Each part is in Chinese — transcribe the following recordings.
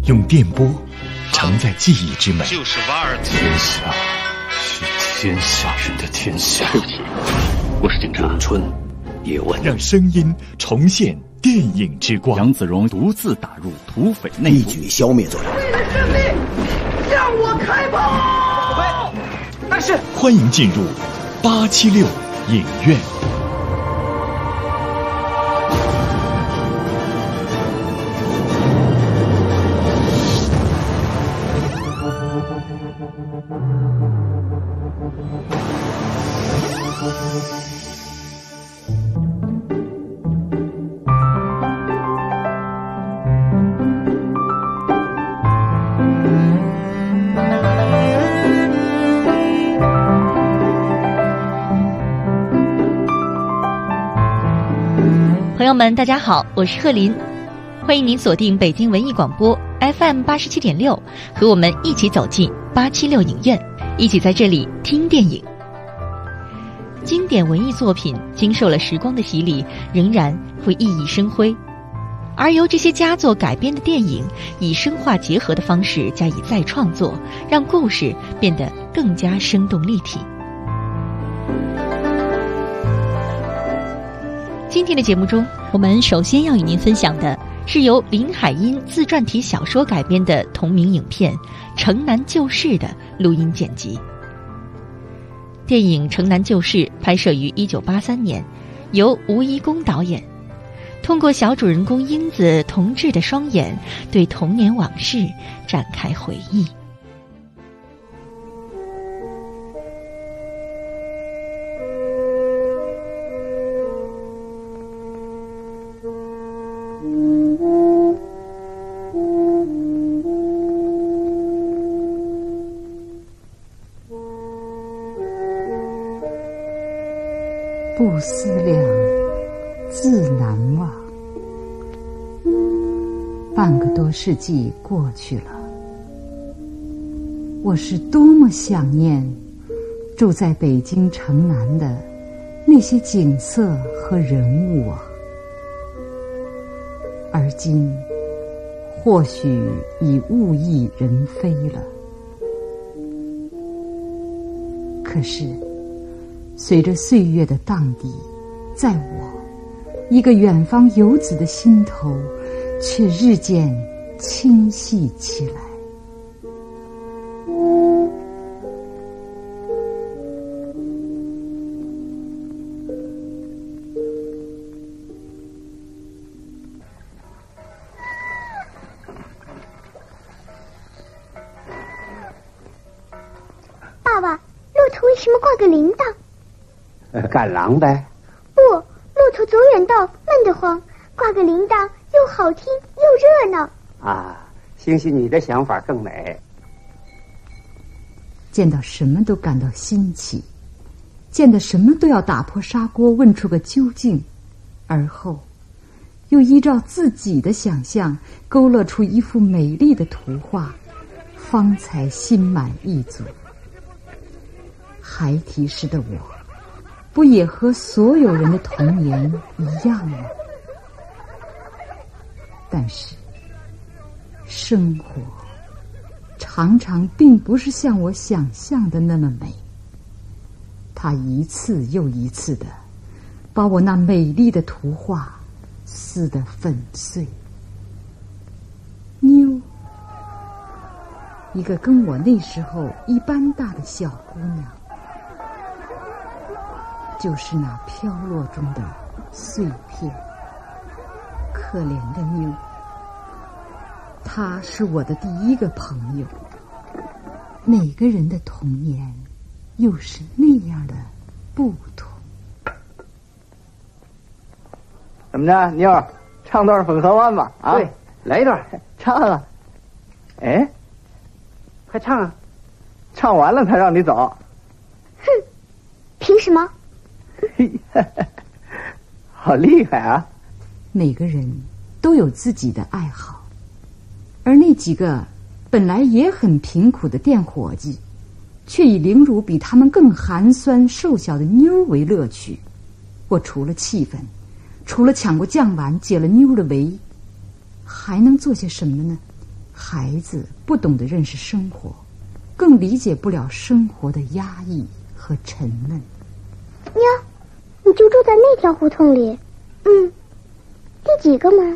用电波承载记忆之美。 就是瓦尔特。 天下是天下人的天下。 对不起，我是警察。 咏春叶问， 让声音重现电影之光。 杨子荣独自打入土匪内部， 一举消灭罪人。 为了胜利，向我开炮！ 但是，欢迎进入876影院。 朋友们大家好，我是贺林，欢迎您锁定北京文艺广播 FM87.6，和我们一起走进876影院，一起在这里听电影。经典文艺作品经受了时光的洗礼，仍然会熠熠生辉，而由这些佳作改编的电影，以声画结合的方式加以再创作，让故事变得更加生动立体。今天的节目中，我们首先要与您分享的是由林海音自传体小说改编的同名影片《城南旧事》的录音剪辑。电影《城南旧事》拍摄于1983年，由吴贻弓导演，通过小主人公英子童稚的双眼，对童年往事展开回忆。 不思量，自难忘。半个多世纪过去了，我是多么想念住在北京城南的那些景色和人物啊！而今，或许已物是人非了。可是，随着岁月的荡涤，在我一个远方游子的心头，却日渐清晰起来。 爸爸，骆驼为什么挂个铃铛？ 赶狼呗。 不，骆驼走远道闷得慌，挂个铃铛又好听又热闹。 啊，兴许你的想法更美。 见到什么都感到新奇，见到什么都要打破砂锅问出个究竟，而后又依照自己的想象勾勒出一幅美丽的图画，方才心满意足。孩提时的我，不也和所有人的童年一样吗？但是，生活常常并不是像我想象的那么美。它一次又一次的把我那美丽的图画撕得粉碎。妞，一个跟我那时候一般大的小姑娘，就是那飘落中的碎片。可怜的妞，她是我的第一个朋友。每个人的童年又是那样的不同。 怎么着，妞儿，唱段《粉河湾》吧？啊，对，来一段，唱啊！哎，快唱啊！唱完了才让你走。 哼，凭什么？ 好厉害啊！ 每个人都有自己的爱好，而那几个本来也很贫苦的店伙计，却以凌辱比他们更寒酸瘦小的妞为乐趣。我除了气愤，除了抢过酱碗解了妞的围，还能做些什么呢？ 孩子不懂得认识生活，更理解不了生活的压抑和沉闷。 呀，你就住在那条胡同里？第几个门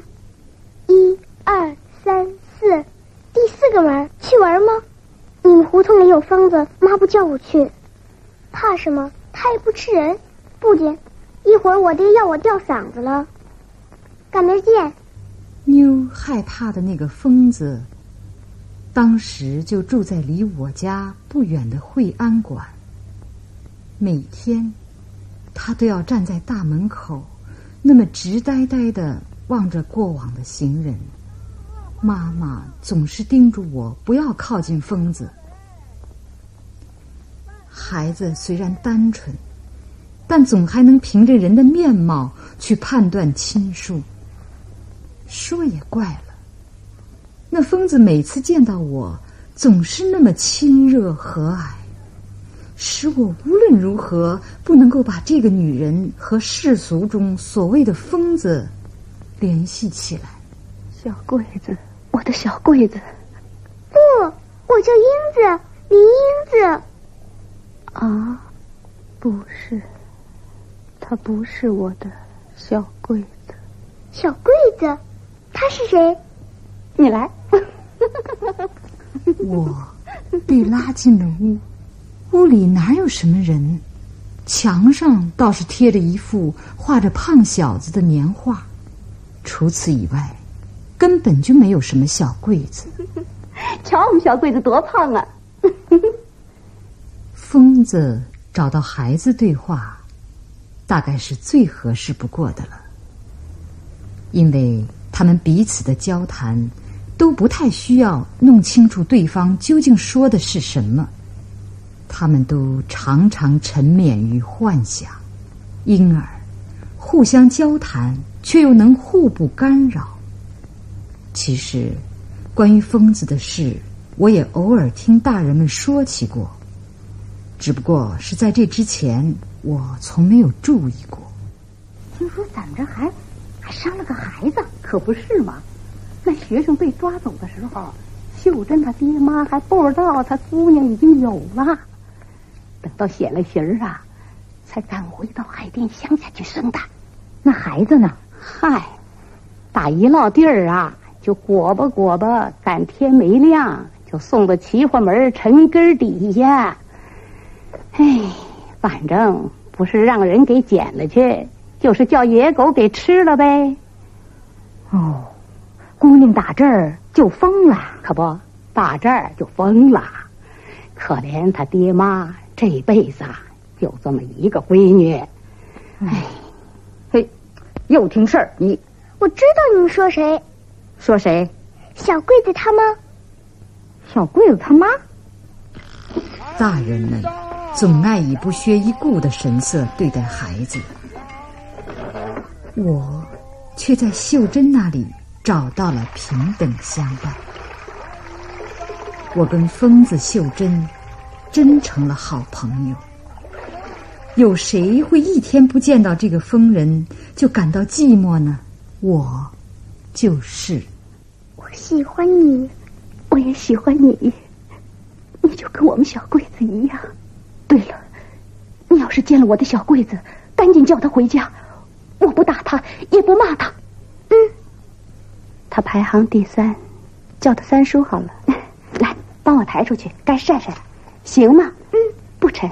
？1、2、3、4，第4个门。去玩吗？你们胡同里有疯子，妈不叫我去。怕什么？他也不吃人。不仅，一会儿我爹要我吊嗓子了。赶明儿见。 妞害怕的那个疯子，当时就住在离我家不远的惠安馆。每天，他都要站在大门口，那么直呆呆地望着过往的行人。妈妈总是叮嘱我不要靠近疯子。孩子虽然单纯，但总还能凭着人的面貌去判断亲疏。说也怪了，那疯子每次见到我，总是那么亲热和蔼，使我无论如何不能够把这个女人和世俗中所谓的疯子联系起来。 小桂子，我的小桂子。 不，我叫英子，林英子。 啊，不是，她不是我的小桂子。 小桂子？她是谁？ 你来。 我被拉进了屋，屋里哪有什么人，墙上倒是贴着一幅画着胖小子的年画，除此以外根本就没有什么小桂子。 瞧我们小桂子多胖啊。 疯子找到孩子对话，大概是最合适不过的了，因为他们彼此的交谈都不太需要弄清楚对方究竟说的是什么，他们都常常沉湎于幻想，因而互相交谈却又能互不干扰。其实关于疯子的事，我也偶尔听大人们说起过，只不过是在这之前我从没有注意过。 听说咱们这还生了个孩子，可不是吗？那学生被抓走的时候，秀珍他爹妈还不知道他姑娘已经有了，等到显了形啊，才赶回到海淀乡下去生的。那孩子呢？嗨，打一落地儿啊，就裹吧，赶天没亮就送到齐化门陈根底下。哎，反正不是让人给捡了去，就是叫野狗给吃了呗。哦，姑娘打这儿就疯了，可不，打这儿就疯了。可怜他爹妈这辈子啊，就这么一个闺女。哎，嘿，又听事儿你？ 我知道你们说谁。 说谁？ 小桂子他妈。 小桂子他妈？ 大人们总爱以不屑一顾的神色对待孩子，我却在秀珍那里找到了平等相待。我跟疯子秀珍真成了好朋友。有谁会一天不见到这个疯人就感到寂寞呢？我就是。 我喜欢你， 我也喜欢你，你就跟我们小桂子一样。对了，你要是见了我的小桂子，赶紧叫他回家，我不打他也不骂他。他排行第3，叫他三叔好了。来，帮我抬出去，该晒晒了，行吗？不沉。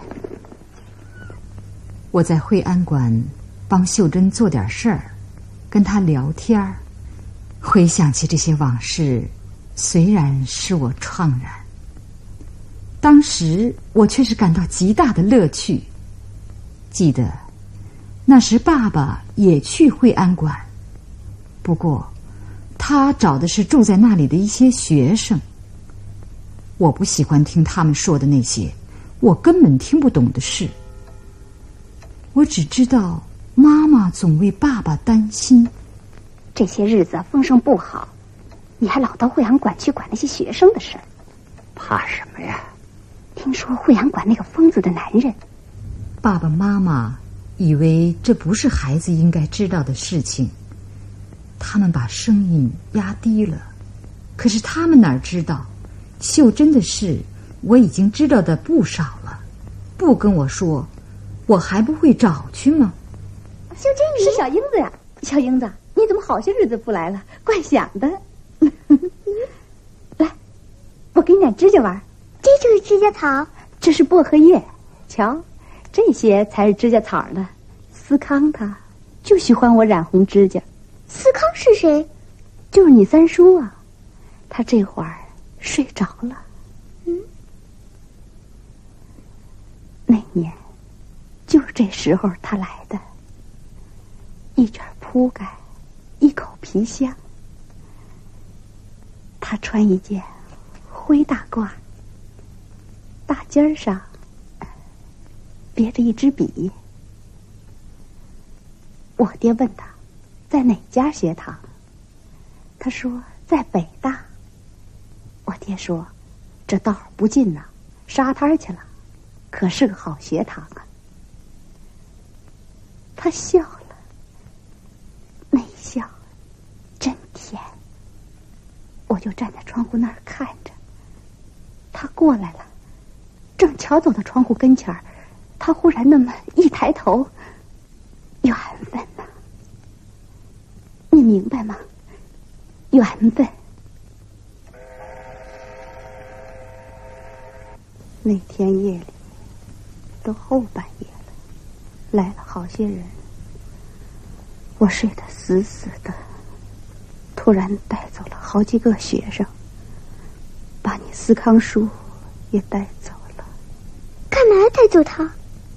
我在惠安馆帮秀珍做点事儿，跟她聊天，回想起这些往事，虽然使我怆然，当时我却是感到极大的乐趣。记得那时爸爸也去惠安馆，不过他找的是住在那里的一些学生。我不喜欢听他们说的那些我根本听不懂的事。我只知道妈妈总为爸爸担心。 这些日子风声不好，你还老到惠安馆去管那些学生的事儿， 怕什么呀？ 听说惠安馆那个疯子的男人。 爸爸妈妈以为这不是孩子应该知道的事情，他们把声音压低了。 可是他们哪知道，秀珍的事我已经知道的不少了，不跟我说，我还不会找去吗？ 秀珍，是小英子呀！小英子，你怎么好些日子不来了？怪想的。来，我给你点指甲玩。 这就是指甲草， 这是薄荷叶。瞧，这些才是指甲草呢。思康他就喜欢我染红指甲。 思康是谁？ 就是你三叔啊。他这会儿睡着了。那年就是这时候他来的，一卷铺盖，一口皮箱。他穿一件灰大褂，大襟上别着一支笔。我爹问他在哪家学堂，他说在北大。我爹说这道不近呐，沙滩去了，可是个好学堂啊。他笑了，那一笑真甜。我就站在窗户那儿看着，他过来了，正巧走到窗户跟前儿，他忽然那么一抬头，缘分呐，你明白吗？缘分。那天夜里都后半夜了，来了好些人，我睡得死死的，突然带走了好几个学生，把你思康叔也带走了。 干嘛要带走他？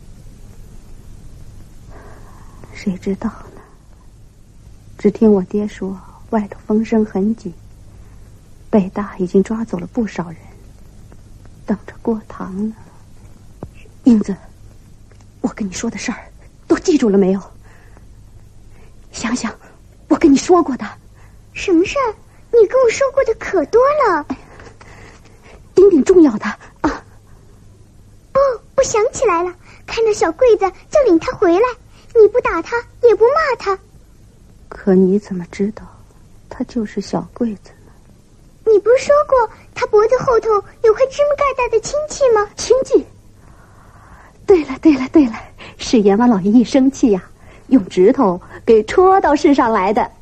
谁知道呢？只听我爹说外头风声很紧，北大已经抓走了不少人，等着过堂呢。英子，我跟你说的事儿都记住了没有？想想我跟你说过的。 什么事儿？你跟我说过的可多了。 顶顶重要的啊！ 哦，我想起来了，看到小桂子就领他回来，你不打他也不骂他。 可你怎么知道他就是小桂子呢？ 你不是说过他脖子后头有块芝麻盖大的亲戚吗？ 亲戚。对了对了对了，是阎王老爷一生气呀，用指头给戳到世上来的。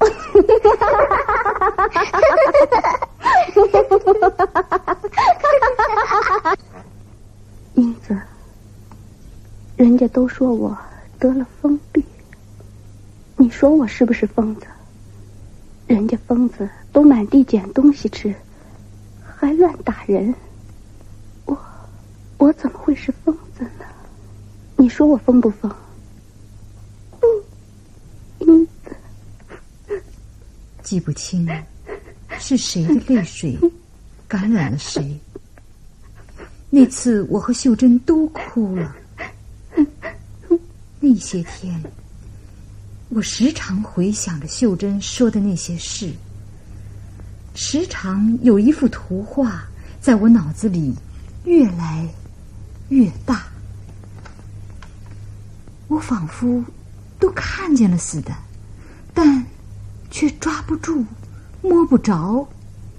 英子，人家都说我得了疯病，你说我是不是疯子？人家疯子都满地捡东西吃，还乱打人，我怎么会是疯子呢？你说我疯不疯？英子， 记不清是谁的泪水感染了谁。那次我和秀珍都哭了。那些天我时常回想着秀珍说的那些事，时常有一幅图画在我脑子里越来越大，我仿佛都看见了似的，但却抓不住，摸不着。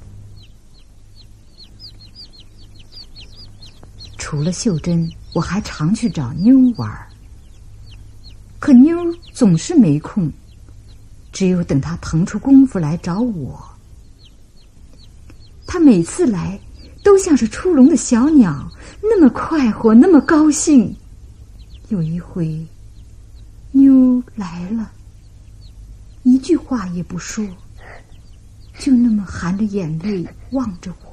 除了秀珍，我还常去找妞玩，可妞总是没空，只有等她腾出功夫来找我。她每次来都像是出笼的小鸟，那么快活，那么高兴。有一回妞来了，一句话也不说，就那么含着眼泪望着我。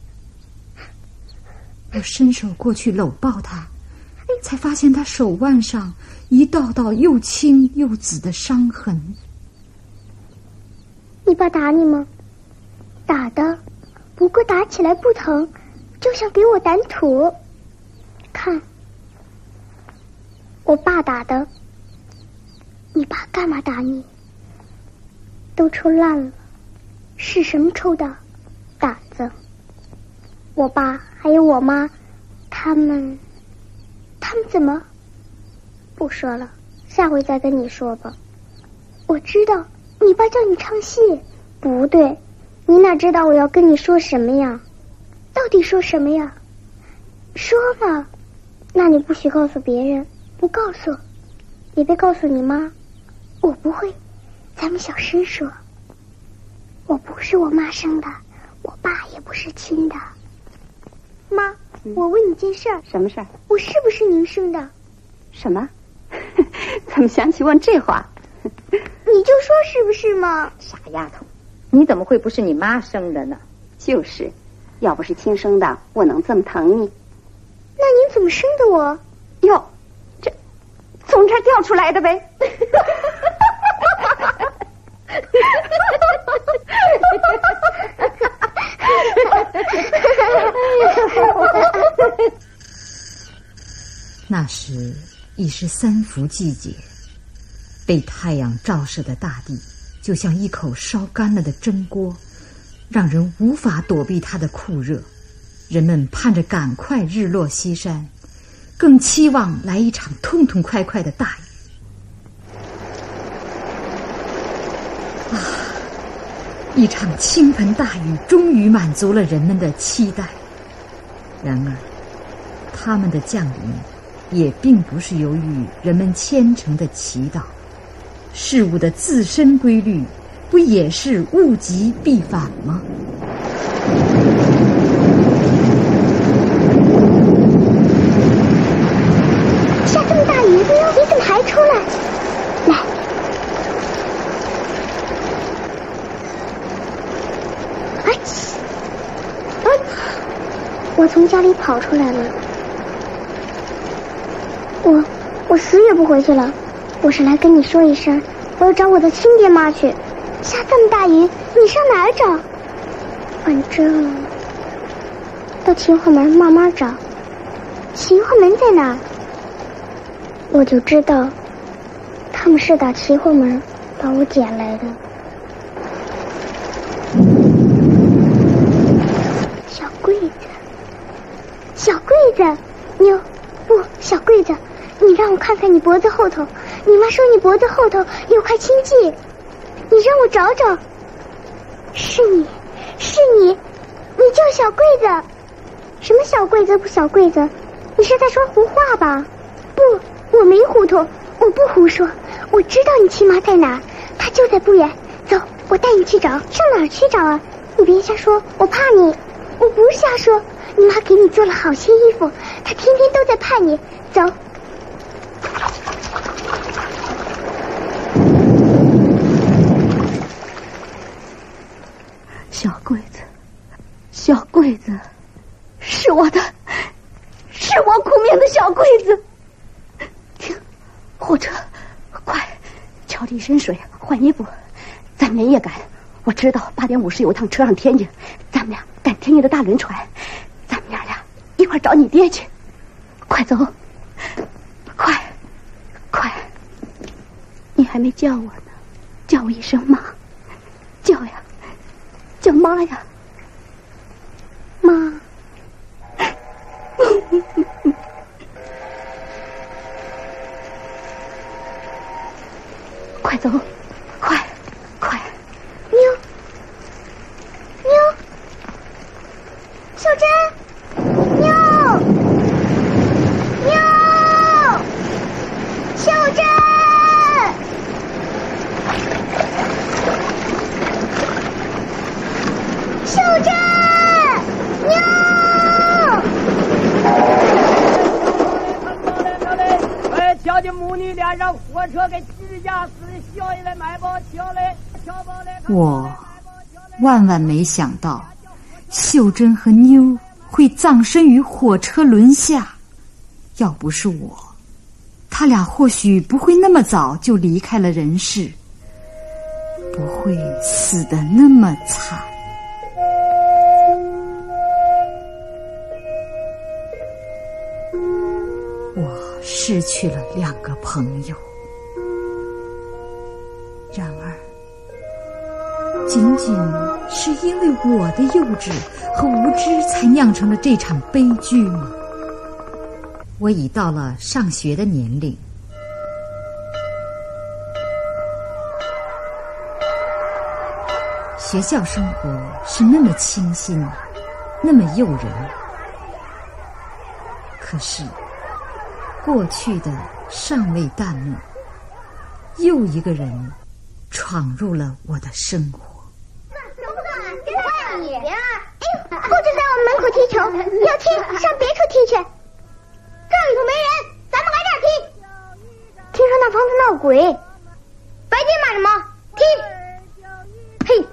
我伸手过去搂抱她，才发现她手腕上一道道又青又紫的伤痕。 你爸打你吗？打的，不过打起来不疼，就像给我掸土。看，我爸打的。你爸干嘛打你？都抽烂了，是什么抽的？胆子。我爸还有我妈，他们怎么？不说了，下回再跟你说吧。我知道你爸叫你唱戏，不对， 你哪知道我要跟你说什么呀？到底说什么呀？说吧。那你不许告诉别人，不告诉，也别告诉你妈。我不会，咱们小声说。我不是我妈生的，我爸也不是亲的。妈，我问你件事儿。 什么事儿？ 我是不是您生的？ 什么？怎么想起问这话？ 你就说是不是嘛？ 傻丫头，你怎么会不是你妈生的呢？就是，要不是亲生的，我能这么疼你？ 那您怎么生的我？ 哟，这从这儿掉出来的呗。 那时已是三伏季节，被太阳照射的大地就像一口烧干了的蒸锅，让人无法躲避它的酷热。人们盼着赶快日落西山，更期望来一场痛痛快快的大雨。一场倾盆大雨终于满足了人们的期待。然而，他们的降临也并不是由于人们虔诚的祈祷，事物的自身规律不也是物极必反吗？ 下这么大雨，你怎么还出来？来，我从家里跑出来了。我死也不回去了。我是来跟你说一声，我要找我的亲爹妈去。下这么大雨，你上哪儿找？反正到秦淮门慢慢找。秦淮门在哪儿？我就知道他们是打齐货门把我捡来的。小柜子，小柜子，妞，不，小柜子，你让我看看你脖子后头。你妈说你脖子后头有块青迹，你让我找找。是你，是你，你就是小柜子。什么小柜子不小柜子？你是在说胡话吧？不，我没糊涂，我不胡说，我知道你亲妈在哪儿，她就在不远。走，我带你去找。上哪儿去找啊？你别瞎说，我怕你。我不是瞎说，你妈给你做了好些衣服，她天天都在盼你。走。 小柜子，小柜子，是我的，是我苦命的小柜子。停，火车，快，瞧着一身水，换衣服，咱们连夜赶。我知道8点50有一趟车上天津，咱们俩赶天津的大轮船，咱们俩一块找你爹去。快走，快，快！你还没叫我呢，叫我一声妈，叫呀，叫妈呀，妈。快走，快，快！ 妞，秀珍，妞，秀珍，秀珍，妞。 瞧见母女俩让火车给支架死，笑下来买包桥来，桥包来。 我万万没想到，秀珍和妞会葬身于火车轮下。要不是我，他俩或许不会那么早就离开了人世，不会死得那么惨。我失去了2个朋友，然而仅仅是因为我的幼稚和无知才酿成了这场悲剧吗？我已到了上学的年龄， 学校生活是那么清新，那么诱人。可是过去的尚未淡漠，又一个人闯入了我的生活。 你不准在我们门口踢球，要踢上别处踢去。这里头没人，咱们来这儿踢。听说那房子闹鬼，白天骂什么？踢！嘿！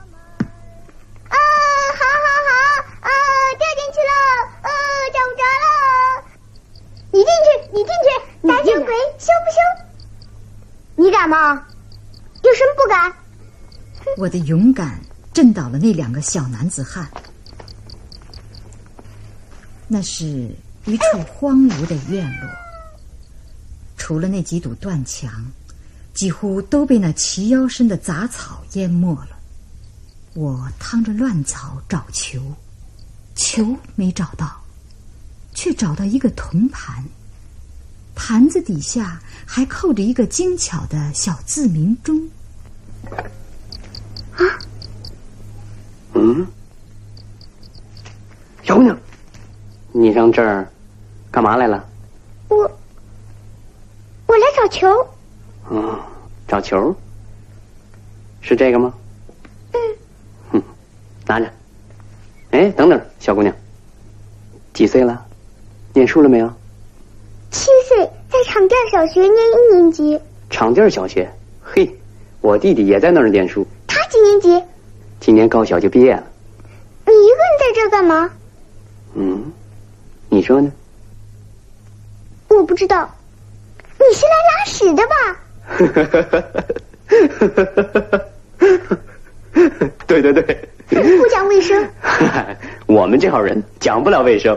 好，掉进去了，找不着了。你进去，胆小鬼，羞不羞？你敢吗？有什么不敢？ 我的勇敢震倒了那2个小男子汉。那是一处荒芜的院落，除了那几堵断墙，几乎都被那齐腰深的杂草淹没了。我趟着乱草找球，球没找到，却找到一个铜盘，盘子底下还扣着一个精巧的小字铭钟。 小姑娘，你上这儿干嘛来了？ 我来找球。 找球？是这个吗？拿着。哎，等等，小姑娘，几岁了？念书了没有 ？7岁，在场店小学念1年级。 场店小学？嘿，我弟弟也在那儿念书。 他几年级？ 今年高小就毕业了。 你一个人在这儿干嘛？ 你说呢？ 我不知道。你是来拉屎的吧？ 对， 不讲卫生。 我们这号人讲不了卫生。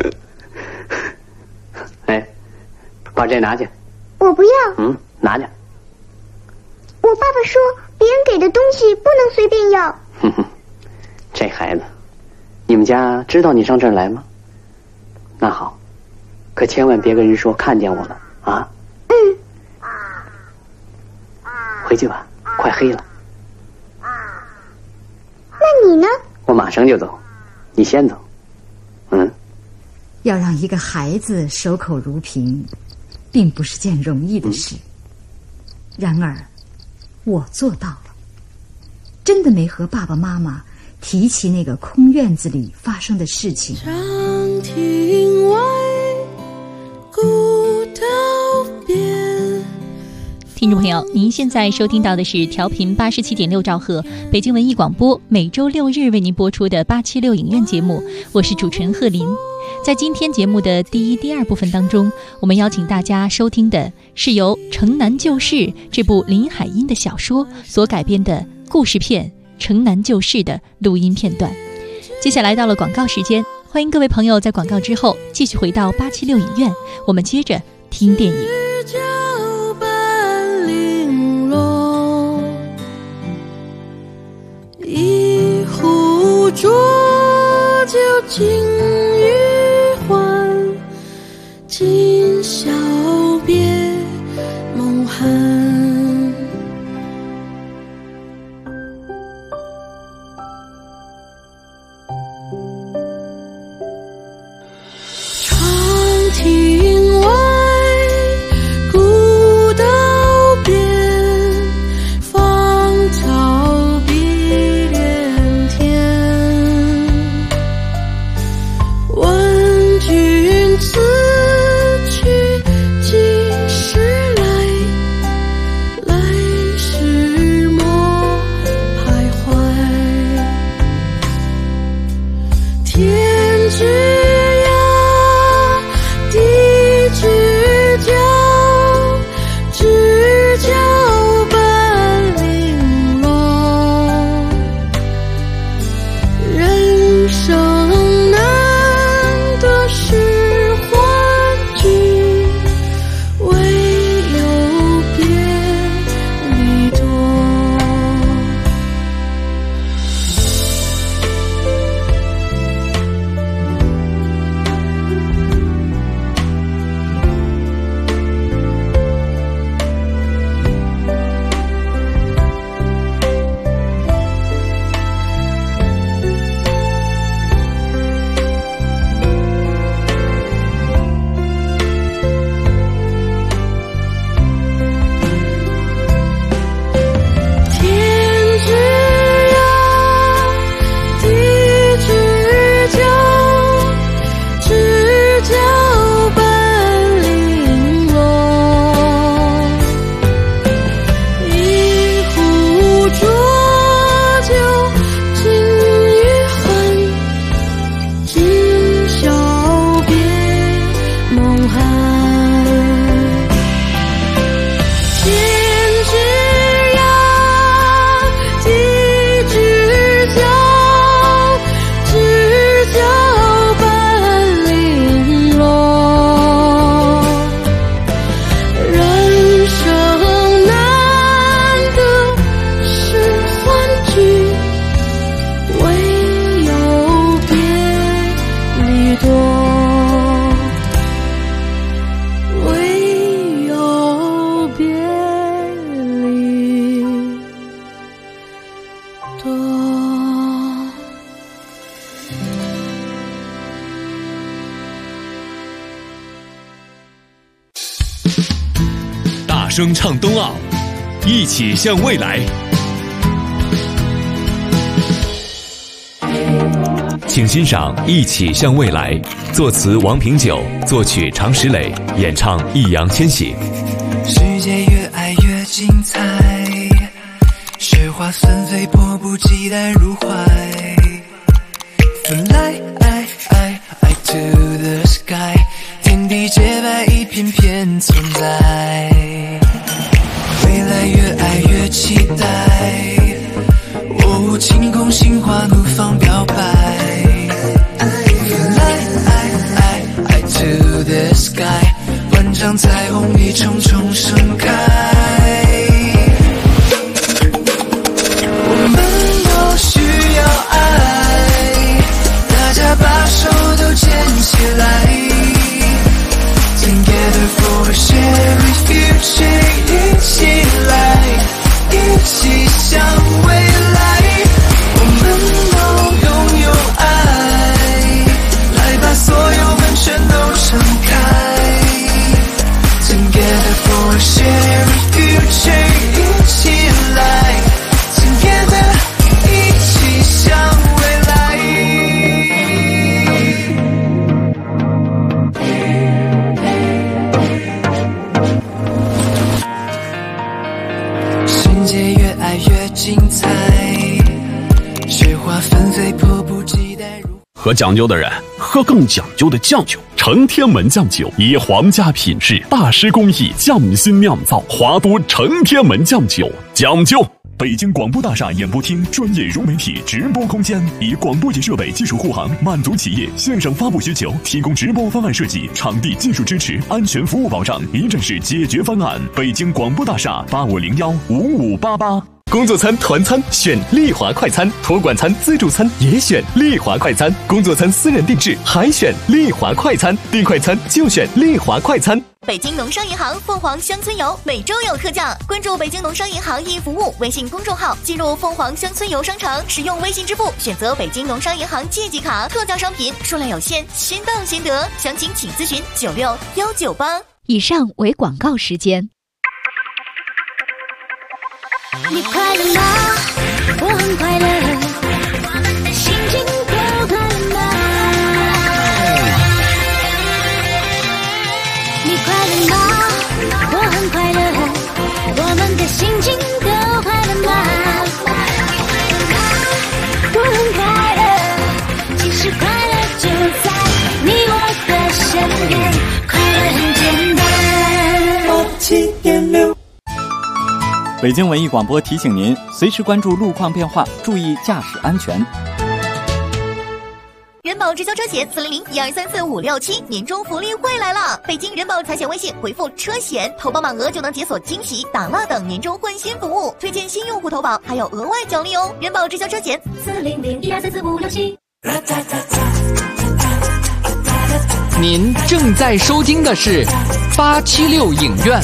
哎，把这拿去。 我不要。 拿去。 我爸爸说别人给的东西不能随便要。 这孩子，你们家知道你上这儿来吗？那好，可千万别跟人说看见我了啊。回去吧，快黑了。 那你呢？ 我马上就走，你先走。 要让一个孩子守口如瓶，并不是件容易的事。然而我做到了，真的没和爸爸妈妈提起那个空院子里发生的事情。 长亭外，古道边。 听众朋友，您现在收听到的是调频87.6兆赫北京文艺广播每周6日为您播出的876影院节目，我是主持人贺林。在今天节目的第1、第2部分当中，我们邀请大家收听的是由《城南旧事》这部林海音的小说所改编的故事片《城南旧事》的录音片段。接下来到了广告时间，欢迎各位朋友在广告之后继续回到876影院，我们接着听电影。 一壶浊酒尽余欢，今宵别梦寒。长亭外，古道边，芳草碧连天。问君此去几时来？来时莫徘徊。天之地之角，知交半零落。人生难得是欢聚，唯有别离多。 声唱冬奥，一起向未来。请欣赏《一起向未来》，作词王平久，作曲常石磊，演唱易烊千玺。 世界越爱越精彩，雪花纷飞，迫不及待入怀。Fly to the sky， 天地洁白，一片片存在。未来越爱越期待，哦，晴空心花怒放表白。Fly to the sky， 万丈彩虹一重重盛开。我们都需要爱，大家把手都牵起来。Together for a shared future， 一起来，一起向未来。我们都拥有爱，来把所有门全都敞开。Together for a shared future， 一起来 ，Together 一起向未来。世界越爱越精彩，雪花纷飞，迫不及待入。 喝讲究的人喝更讲究的酱酒，成天门酱酒以皇家品质、大师工艺匠心酿造，华都成天门酱酒讲究。 北京广播大厦演播厅专业融媒体直播空间，以广播节设备技术护航，满足企业线上发布需求，提供直播方案设计、场地技术支持、安全服务保障，一站式解决方案。北京广播大厦85015588。工作餐、团餐选丽华快餐，托管餐、自助餐也选丽华快餐，工作餐私人定制还选丽华快餐，订快餐就选丽华快餐。 北京农商银行凤凰乡村游每周有特价，关注北京农商银行易服务微信公众号，进入凤凰乡村游商城，使用微信支付选择北京农商银行借记卡，特价商品数量有限，先到先得，详情请咨询96198。 以上为广告时间。 你快乐吗？我很快乐，我们的心情都快乐吗？你快乐吗？我很快乐，我们的心情都快乐吗？我很快乐，其实快乐就在你我的身边，快乐很简单。87.6 北京文艺广播提醒您，随时关注路况变化，注意驾驶安全。 人保直销车险400-1234567年终福利会来了！北京人保财险微信回复车险，投保满额就能解锁惊喜、打蜡等年终换新服务，推荐新用户投保还有额外奖励哦！人保直销车险 400-1234567。 您正在收听的是876影院。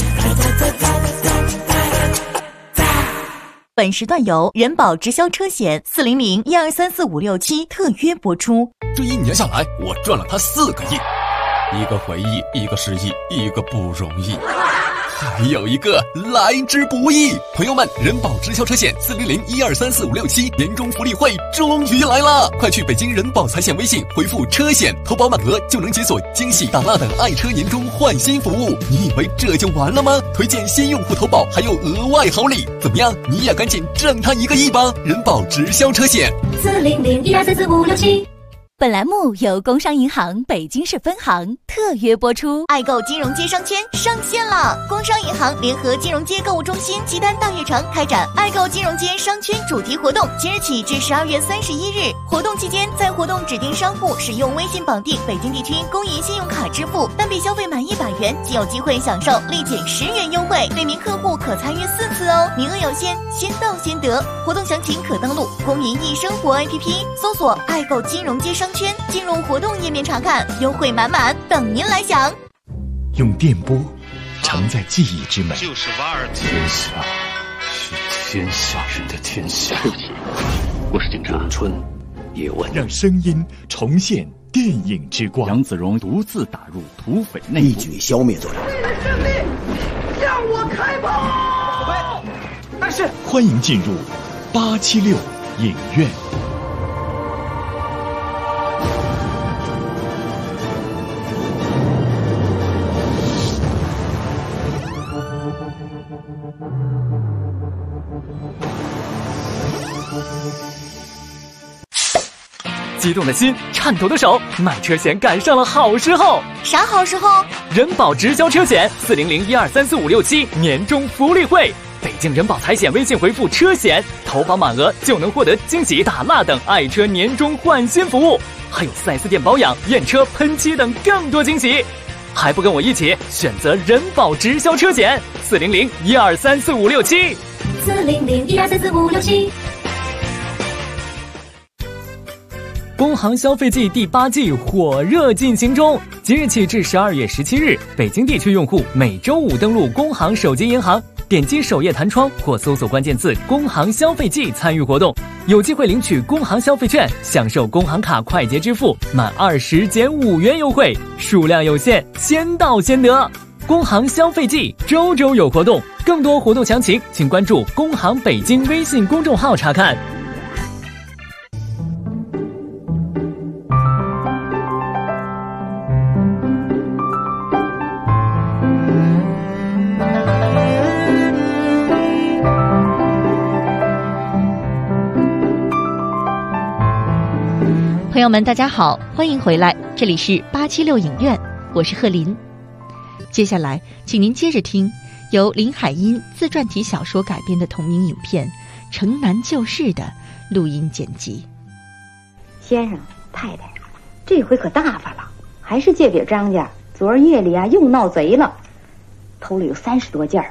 本时段由人保直销车险400-1234567特约播出。 这1年下来，我赚了他4个亿，一个回忆，一个失忆，一个不容易，还有一个来之不易。朋友们，人保直销车险400-1234567年终福利会终于来了！快去北京人保财险微信回复车险，投保满额就能解锁惊喜、打蜡等爱车年终换新服务。你以为这就完了吗？推荐新用户投保还有额外好礼，怎么样？你也赶紧挣他1个亿吧！人保直销车险 400-1234567。 本栏目由工商银行北京市分行特约播出。爱购金融街商圈上线了！工商银行联合金融街购物中心西单大悦城开展爱购金融街商圈主题活动，即日起至12月31日。活动期间，在活动指定商户使用微信绑定北京地区公银信用卡支付，单笔消费满100元即有机会享受立减10元优惠，每名客户可参与4次哦，名额有限，先到先得。活动详情可登录公银易生活 APP， 搜索爱购金融街商圈，进入活动页面查看，优惠满满，等您来享。 用电波承载记忆之美， 就是瓦尔天下是天下人的天下。 我是警察。 咏春叶问， 让声音重现电影之光。 杨子荣独自打入土匪内部， 一举消灭罪人。为了胜利，让我开炮！ 欢迎进入876影院。 激动的心，颤抖的手，买车险赶上了好时候。 啥好时候？ 人保直销车险400123456年终福利会，北京人保财险微信回复车险，投保满额就能获得惊喜大蜡等爱车年终换新服务，还有4S店保养、验车、喷漆等更多惊喜。还不跟我一起选择人保直销车险400123456 400123456。 工行消费季第8季火热进行中，即日起至12月17日，北京地区用户每周5登录工行手机银行，点击首页弹窗或搜索关键字“工行消费季”参与活动，有机会领取工行消费券，享受工行卡快捷支付满20减5元优惠，数量有限，先到先得。工行消费季周周有活动，更多活动详情请关注工行北京微信公众号查看。 朋友们大家好，欢迎回来，这里是876影院，我是贺林。接下来请您接着听由林海音自传体小说改编的同名影片《城南旧事》的录音剪辑。 先生太太，这回可大发了，还是这边张家昨儿夜里又闹贼了，偷了有30多件儿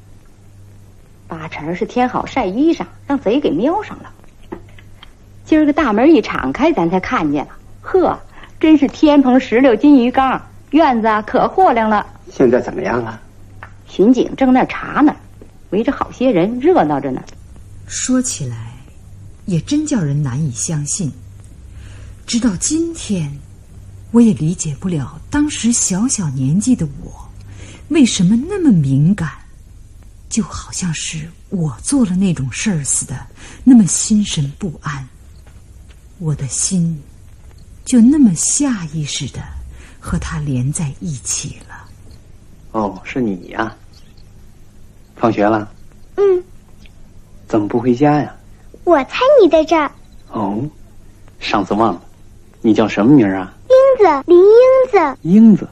，8成是天好晒衣裳，让贼给瞄上了。今儿个大门一敞开，咱才看见了，呵，真是天棚石榴金鱼缸，院子可豁亮了。 现在怎么样了？ 巡警正那儿查呢，围着好些人热闹着呢。 说起来也真叫人难以相信，直到今天我也理解不了当时小小年纪的我为什么那么敏感，就好像是我做了那种事儿似的，那么心神不安。我的心就那么下意识的和他连在一起了。 哦，是你呀。放学了？ 嗯。 怎么不回家呀？ 我猜你在这儿。 哦，上次忘了，你叫什么名啊？ 英子，林英子。 英子，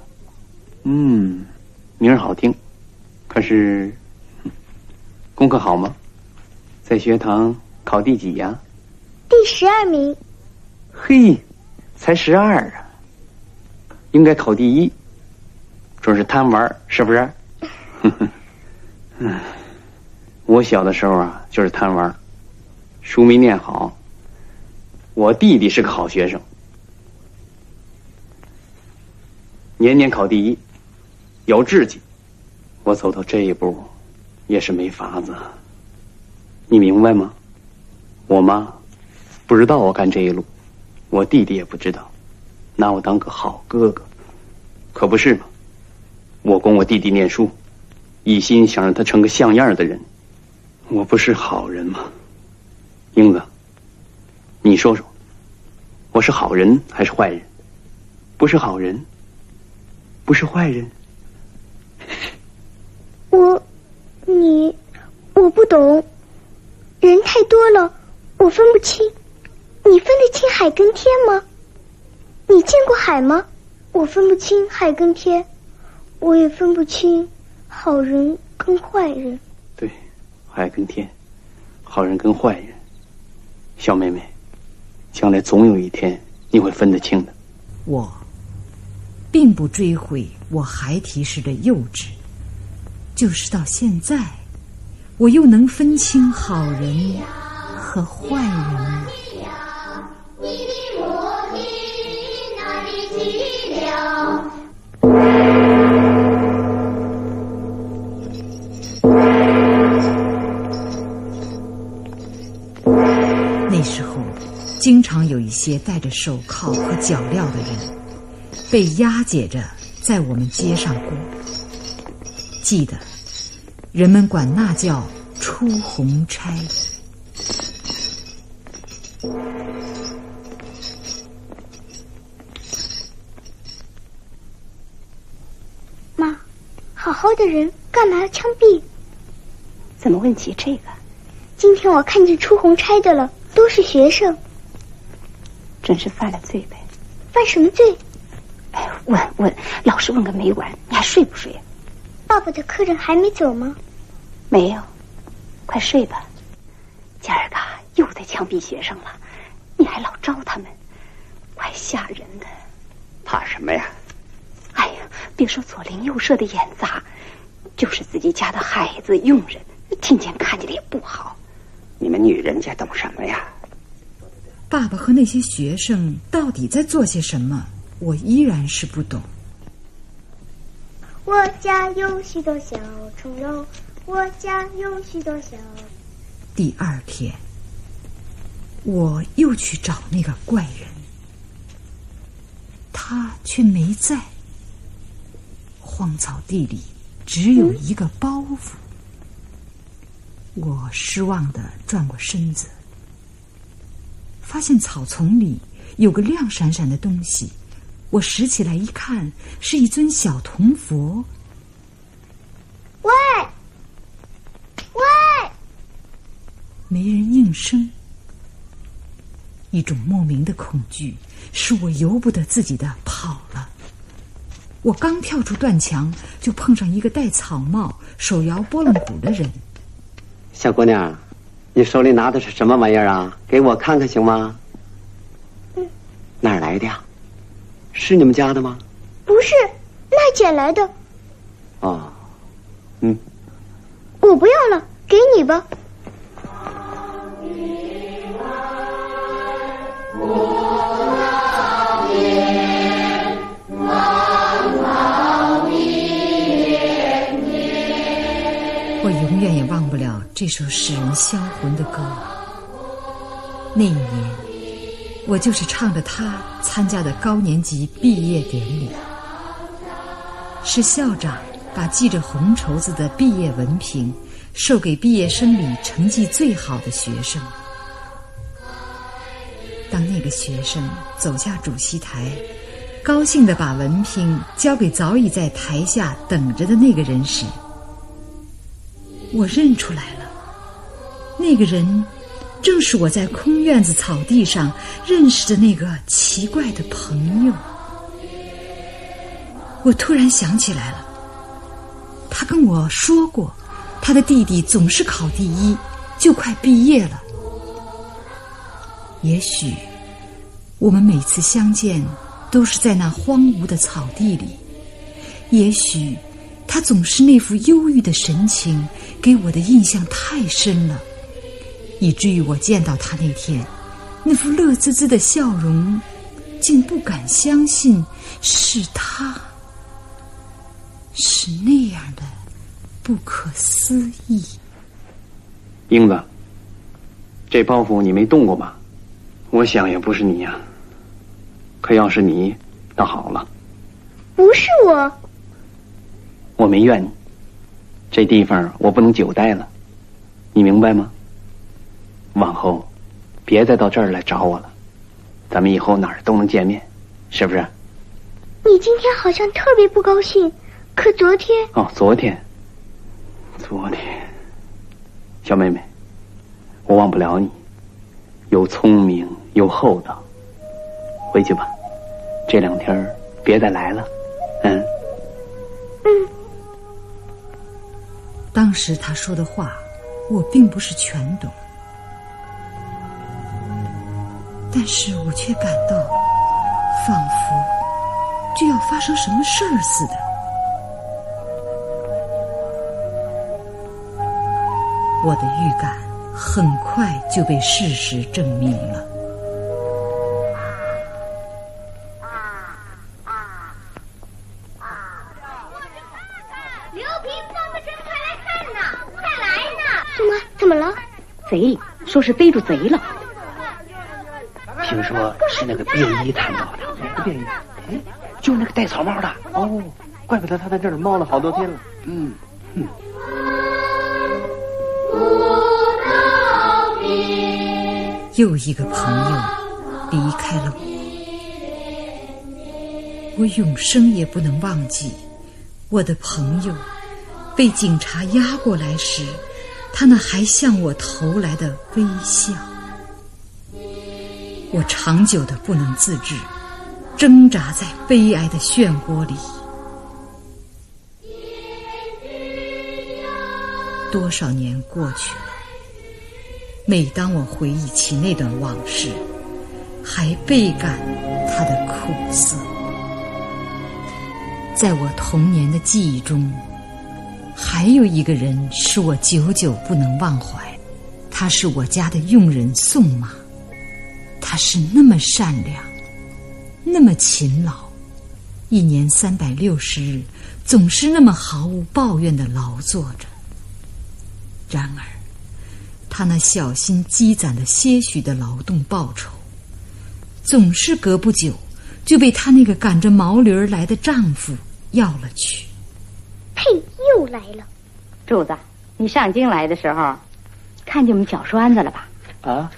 名儿好听，可是功课好吗？在学堂考第几呀？ 第12名。 嘿，才12啊，应该考第1，准是贪玩，是不是？我小的时候就是贪玩，书没念好。我弟弟是个好学生，年年考第1，有志气。我走到这一步也是没法子，你明白吗？我妈不知道我干这一路，我弟弟也不知道，拿我当个好哥哥，可不是吗？我供我弟弟念书，一心想让他成个像样的人，我不是好人吗？英子，你说说，我是好人还是坏人？不是好人，不是坏人。 我不懂，人太多了，我分不清。你分得清海跟天吗？你见过海吗？我分不清海跟天，我也分不清好人跟坏人。 对，海跟天，好人跟坏人。小妹妹，将来总有一天你会分得清的。 我并不追悔我孩提时的幼稚，就是到现在，我又能分清好人和坏人了。那时候经常有一些戴着手铐和脚镣的人被押解着在我们街上过，记得人们管那叫出红钗。 妈，好好的人干嘛要枪毙？ 怎么问起这个？ 今天我看见出红钗的了，都是学生。 真是犯了罪呗。 犯什么罪？ 哎，问，老是问个没完。你还睡不睡？ 爸爸的客人还没走吗？ 没有，快睡吧。今儿个又得枪毙学生了，你还老招他们，怪吓人的。 怕什么呀？ 哎呀，别说左邻右舍的眼杂，就是自己家的孩子佣人，听见看见的也不好。 你们女人家懂什么呀？ 爸爸和那些学生到底在做些什么，我依然是不懂。 我家有许多小虫肉，我家有许多小。 第二天，我又去找那个怪人，他却没在。荒草地里只有一个包袱。我失望地转过身子，发现草丛里有个亮闪闪的东西。我拾起来一看，是一尊小铜佛。 喂！ 没人应声。一种莫名的恐惧使我由不得自己的跑了。我刚跳出断墙，就碰上一个戴草帽、手摇拨浪鼓的人。 小姑娘，你手里拿的是什么玩意儿啊？给我看看行吗？哪儿来的呀？是你们家的吗？ 不是，那捡来的。 哦， 我不要了，给你吧。 我永远也忘不了这首使人销魂的歌。那一年，我就是唱着它参加的高年级毕业典礼。是校长把系着红绸子的毕业文凭授给毕业生里成绩最好的学生。当那个学生走下主席台，高兴地把文凭交给早已在台下等着的那个人时，我认出来了，那个人正是我在空院子草地上认识的那个奇怪的朋友。我突然想起来了，他跟我说过，他的弟弟总是考第一，就快毕业了。也许我们每次相见都是在那荒芜的草地里，也许他总是那副忧郁的神情给我的印象太深了，以至于我见到他那天那副乐滋滋的笑容，竟不敢相信是他，是那样的不可思议。 英子，这包袱你没动过吧？我想也不是你呀，可要是你倒好了。 不是我。 我没怨你，这地方我不能久待了，你明白吗？往后别再到这儿来找我了，咱们以后哪儿都能见面，是不是？ 你今天好像特别不高兴，可昨天…… 哦，昨天，小妹妹，我忘不了你，又聪明又厚道。回去吧，这2天别再来了。 当时他说的话，我并不是全懂，但是我却感到，仿佛就要发生什么事儿似的。我的预感很快就被事实证明了。 刘平，放个声，快来看呐！快来呐！怎么了？ 贼，说是逮住贼了。 听说是那个便衣看到的。哪个便衣？就是那个戴草帽的。哦，怪不得他在这儿猫了好多天了。 又一个朋友离开了我。我永生也不能忘记我的朋友被警察押过来时，他那还向我投来的微笑。我长久的不能自制，挣扎在悲哀的漩涡里。多少年过去了，每当我回忆起那段往事，还倍感它的苦涩。在我童年的记忆中，还有一个人是我久久不能忘怀，他是我家的佣人宋妈。他是那么善良，那么勤劳，一年360日，总是那么毫无抱怨地劳作着。然而，他那小心积攒的些许的劳动报酬，总是隔不久就被他那个赶着毛驴来的丈夫要了去。 嘿，又来了。 柱子，你上京来的时候，看见我们小栓子了吧？ 啊，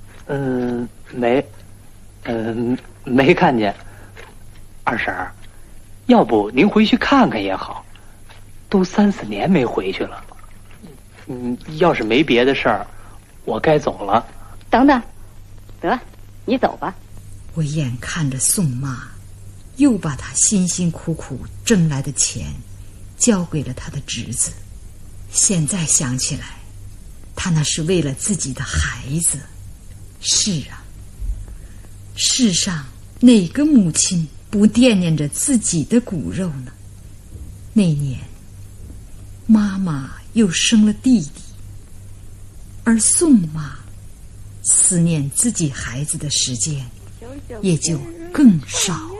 没看见。二婶儿，要不您回去看看也好，都3、4年没回去了。要是没别的事儿，我该走了。 等等，得，你走吧。 我眼看着宋妈又把她辛辛苦苦挣来的钱交给了她的侄子，现在想起来，她那是为了自己的孩子。是啊，世上哪个母亲不惦念着自己的骨肉呢？那年妈妈又生了弟弟，而宋妈思念自己孩子的时间也就更少了。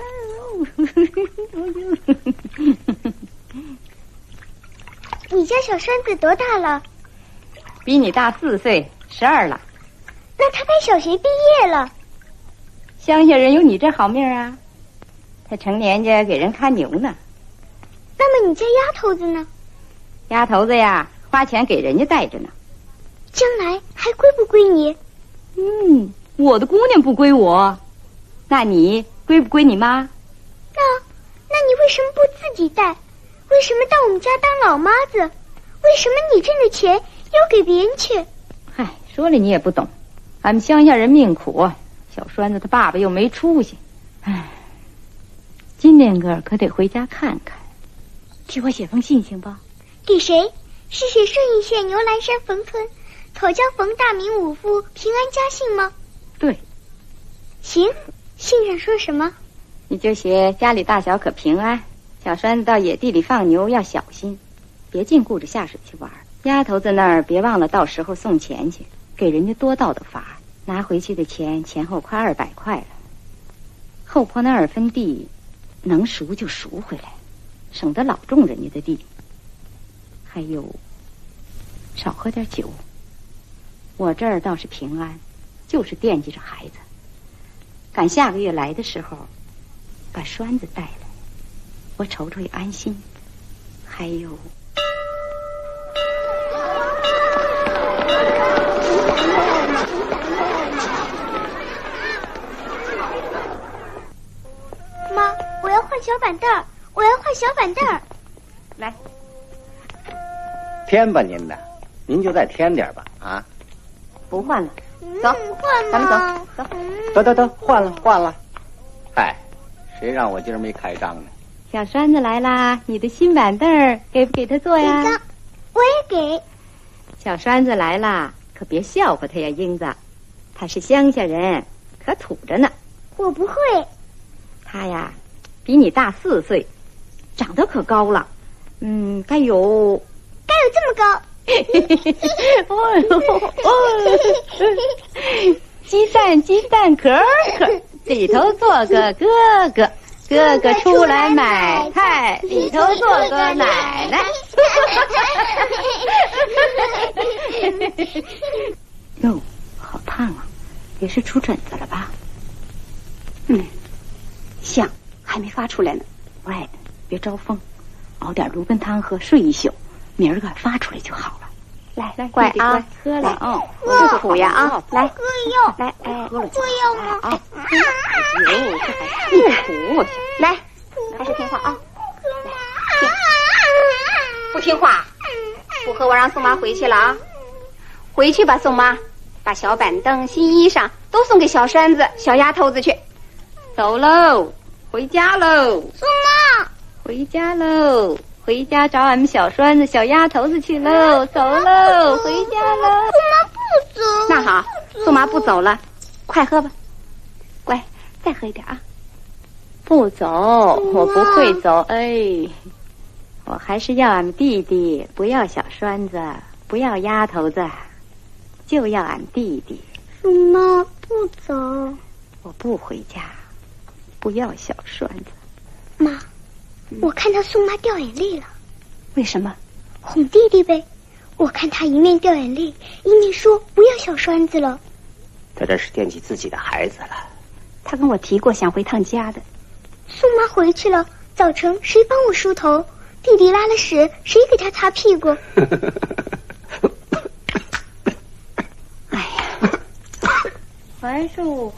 你家小栓子多大了？ 比你大4岁，12了。 那他该小学毕业了。 乡下人有你这好命啊，他成年家给人看牛呢。 那么你家丫头子呢？ 丫头子呀，花钱给人家带着呢。 将来还归不归你？ 我的姑娘不归我，那你归不归你妈？ 那你为什么不自己带？为什么到我们家当老妈子？为什么你挣的钱要给别人去？ 嗨，说了你也不懂，俺们乡下人命苦，小栓子他爸爸又没出息。唉，今年个可得回家看看。替我写封信行不？ 给谁？是写顺义县牛栏山冯村讨教冯大明五夫平安家信吗？ 对。 行，信上说什么？ 你就写家里大小可平安，小栓子到野地里放牛要小心，别净顾着下水去玩。丫头子那儿别忘了到时候送钱去，给人家多道的法，拿回去的钱前后快200块了。后坡那2分地，能赎就赎回来，省得老种人家的地。还有，少喝点酒。我这儿倒是平安，就是惦记着孩子。赶下个月来的时候，把栓子带来，我瞅瞅也安心。还有， 妈，我要换小板凳儿，我要换小板凳儿。 来， 添吧您的，您就再添点吧啊！ 不换了，走， 换咱们走。 得，换了。嗨，谁让我今儿没开张呢？ 小栓子来啦，你的新板凳儿给不给他坐呀？ 我也给。 小栓子来啦，可别笑话他呀，英子，他是乡下人，可土着呢。 我不会。 他呀，比你大4岁，长得可高了，该有这么高。 鸡蛋壳，里头坐个哥哥，哥哥出来买菜，里头坐个奶奶。哟，好烫啊！也是出疹子了吧？像还没发出来呢。喂，别招风，熬点芦根汤喝，睡一宿，明儿个发出来就好了。 来， 乖啊， 喝了啊， 不苦呀啊，来， 喝药， 来， 喝药吗？ 啊，不苦， 来，还是听话啊，不听话，不喝我让宋妈回去了啊，回去吧，宋妈，把小板凳、新衣裳都送给小栓子、小丫头子去。 走喽，回家喽， 宋妈， 回家喽。回家找俺们小栓子、小丫头子去喽！走喽，回家喽！ 宋妈不走。 那好，宋妈不走了，快喝吧，乖，再喝一点啊！ 不走，我不会走。哎，我还是要俺们弟弟，不要小栓子，不要丫头子，就要俺弟弟。 宋妈不走， 我不回家，不要小栓子。 妈。我看到宋妈掉眼泪了， 为什么？ 哄弟弟呗。我看他一面掉眼泪，一面说不要小栓子了。 他这是惦记自己的孩子了。 他跟我提过想回趟家的。 宋妈回去了，早晨谁帮我梳头？弟弟拉了屎，谁给他擦屁股？ 哎呀，槐树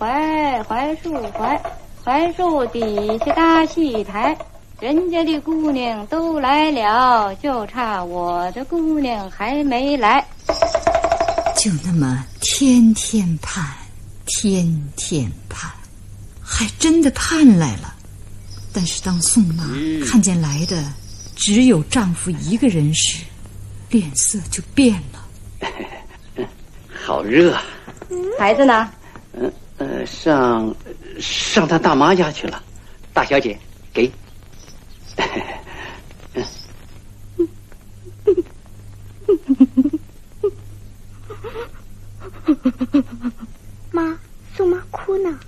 槐树底下搭戏台。人家的姑娘都来了，就差我的姑娘还没来。 就那么天天盼，天天盼，还真的盼来了。但是当宋妈看见来的只有丈夫一个人时，脸色就变了。 好热啊！ 孩子呢？ 上他大妈家去了。大小姐，给。 妈，宋妈哭呢。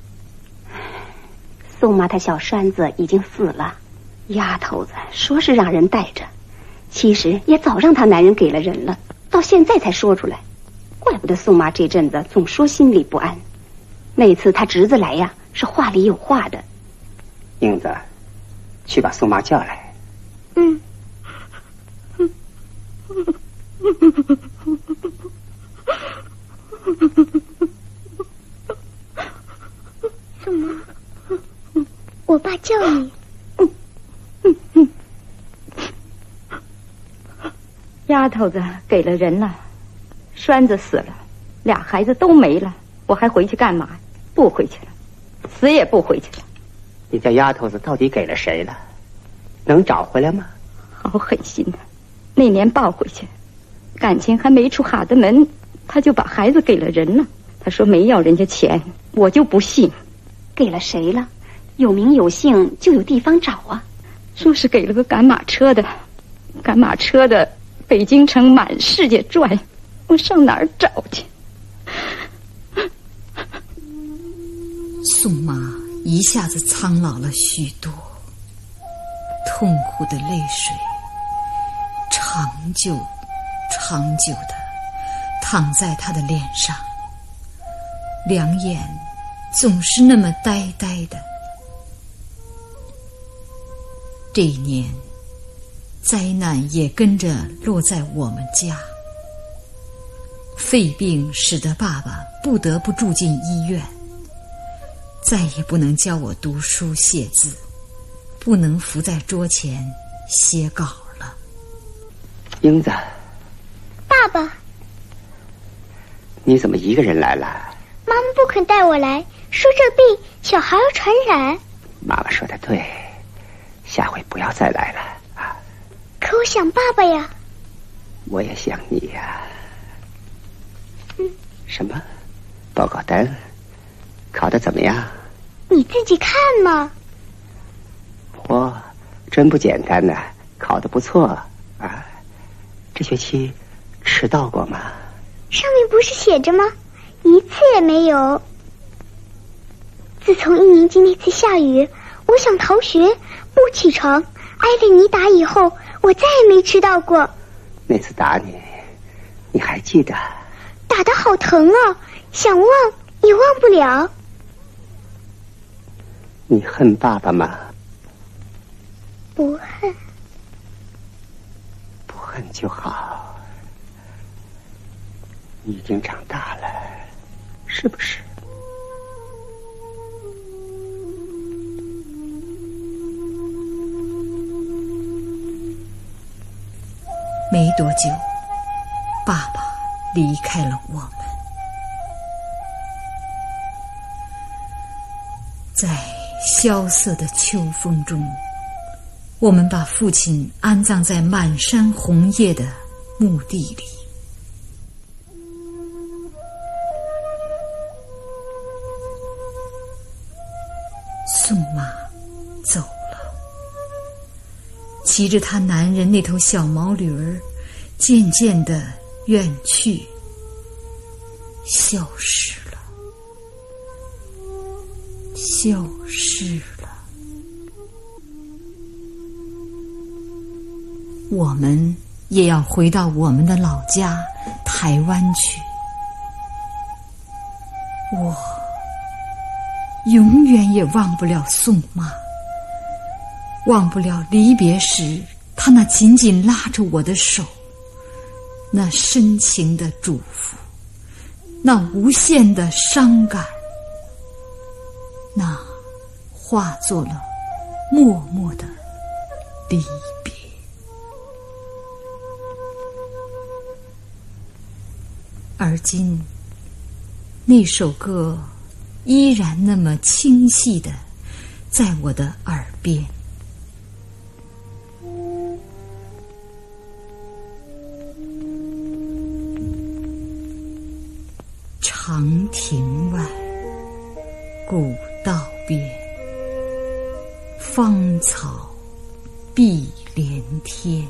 宋妈她小栓子已经死了，丫头子说是让人带着，其实也早让她男人给了人了，到现在才说出来。怪不得宋妈这阵子总说心里不安。那次她侄子来呀，是话里有话的。 英子，去把宋妈叫来。 嗯。宋妈，我爸叫你。 丫头子给了人了，栓子死了，俩孩子都没了，我还回去干嘛？不回去了，死也不回去了。 你家丫头子到底给了谁了？能找回来吗？ 好狠心呐！那年抱回去，感情还没出哈的门，他就把孩子给了人了。他说没要人家钱，我就不信。 给了谁了？有名有姓就有地方找啊。 说是给了个赶马车的，赶马车的北京城满世界转，我上哪儿找去？ 宋妈一下子苍老了许多，痛苦的泪水长久的淌在她的脸上，两眼总是那么呆呆的。这一年，灾难也跟着落在我们家。肺病使得爸爸不得不住进医院，再也不能教我读书写字，不能伏在桌前写稿了。 英子， 爸爸， 你怎么一个人来了？ 妈妈不肯带我来，说这病小孩要传染。 妈妈说的对，下回不要再来了啊！ 可我想爸爸呀。 我也想你呀。什么？报告单考得怎么样？ 你自己看嘛。 嚯，真不简单呢，考得不错啊！这学期迟到过吗？ 上面不是写着吗？一次也没有。自从1年级那次下雨，我想逃学不起床，挨了你打以后，我再也没迟到过。 那次打你，你还记得？ 打得好疼啊，想忘也忘不了。 你恨爸爸吗？ 不恨。 不恨就好。 已经长大了，是不是？ 没多久，爸爸离开了我们。在萧瑟的秋风中，我们把父亲安葬在满山红叶的墓地里。宋妈走了，骑着她男人那头小毛驴儿，渐渐地远去，消失了，消失了。我们也要回到我们的老家台湾去。我永远也忘不了宋妈，忘不了离别时她那紧紧拉着我的手，那深情的嘱咐，那无限的伤感，那化作了默默的离别。而今那首歌依然那么清晰地在我的耳边。长亭外，古道边，芳草碧连天。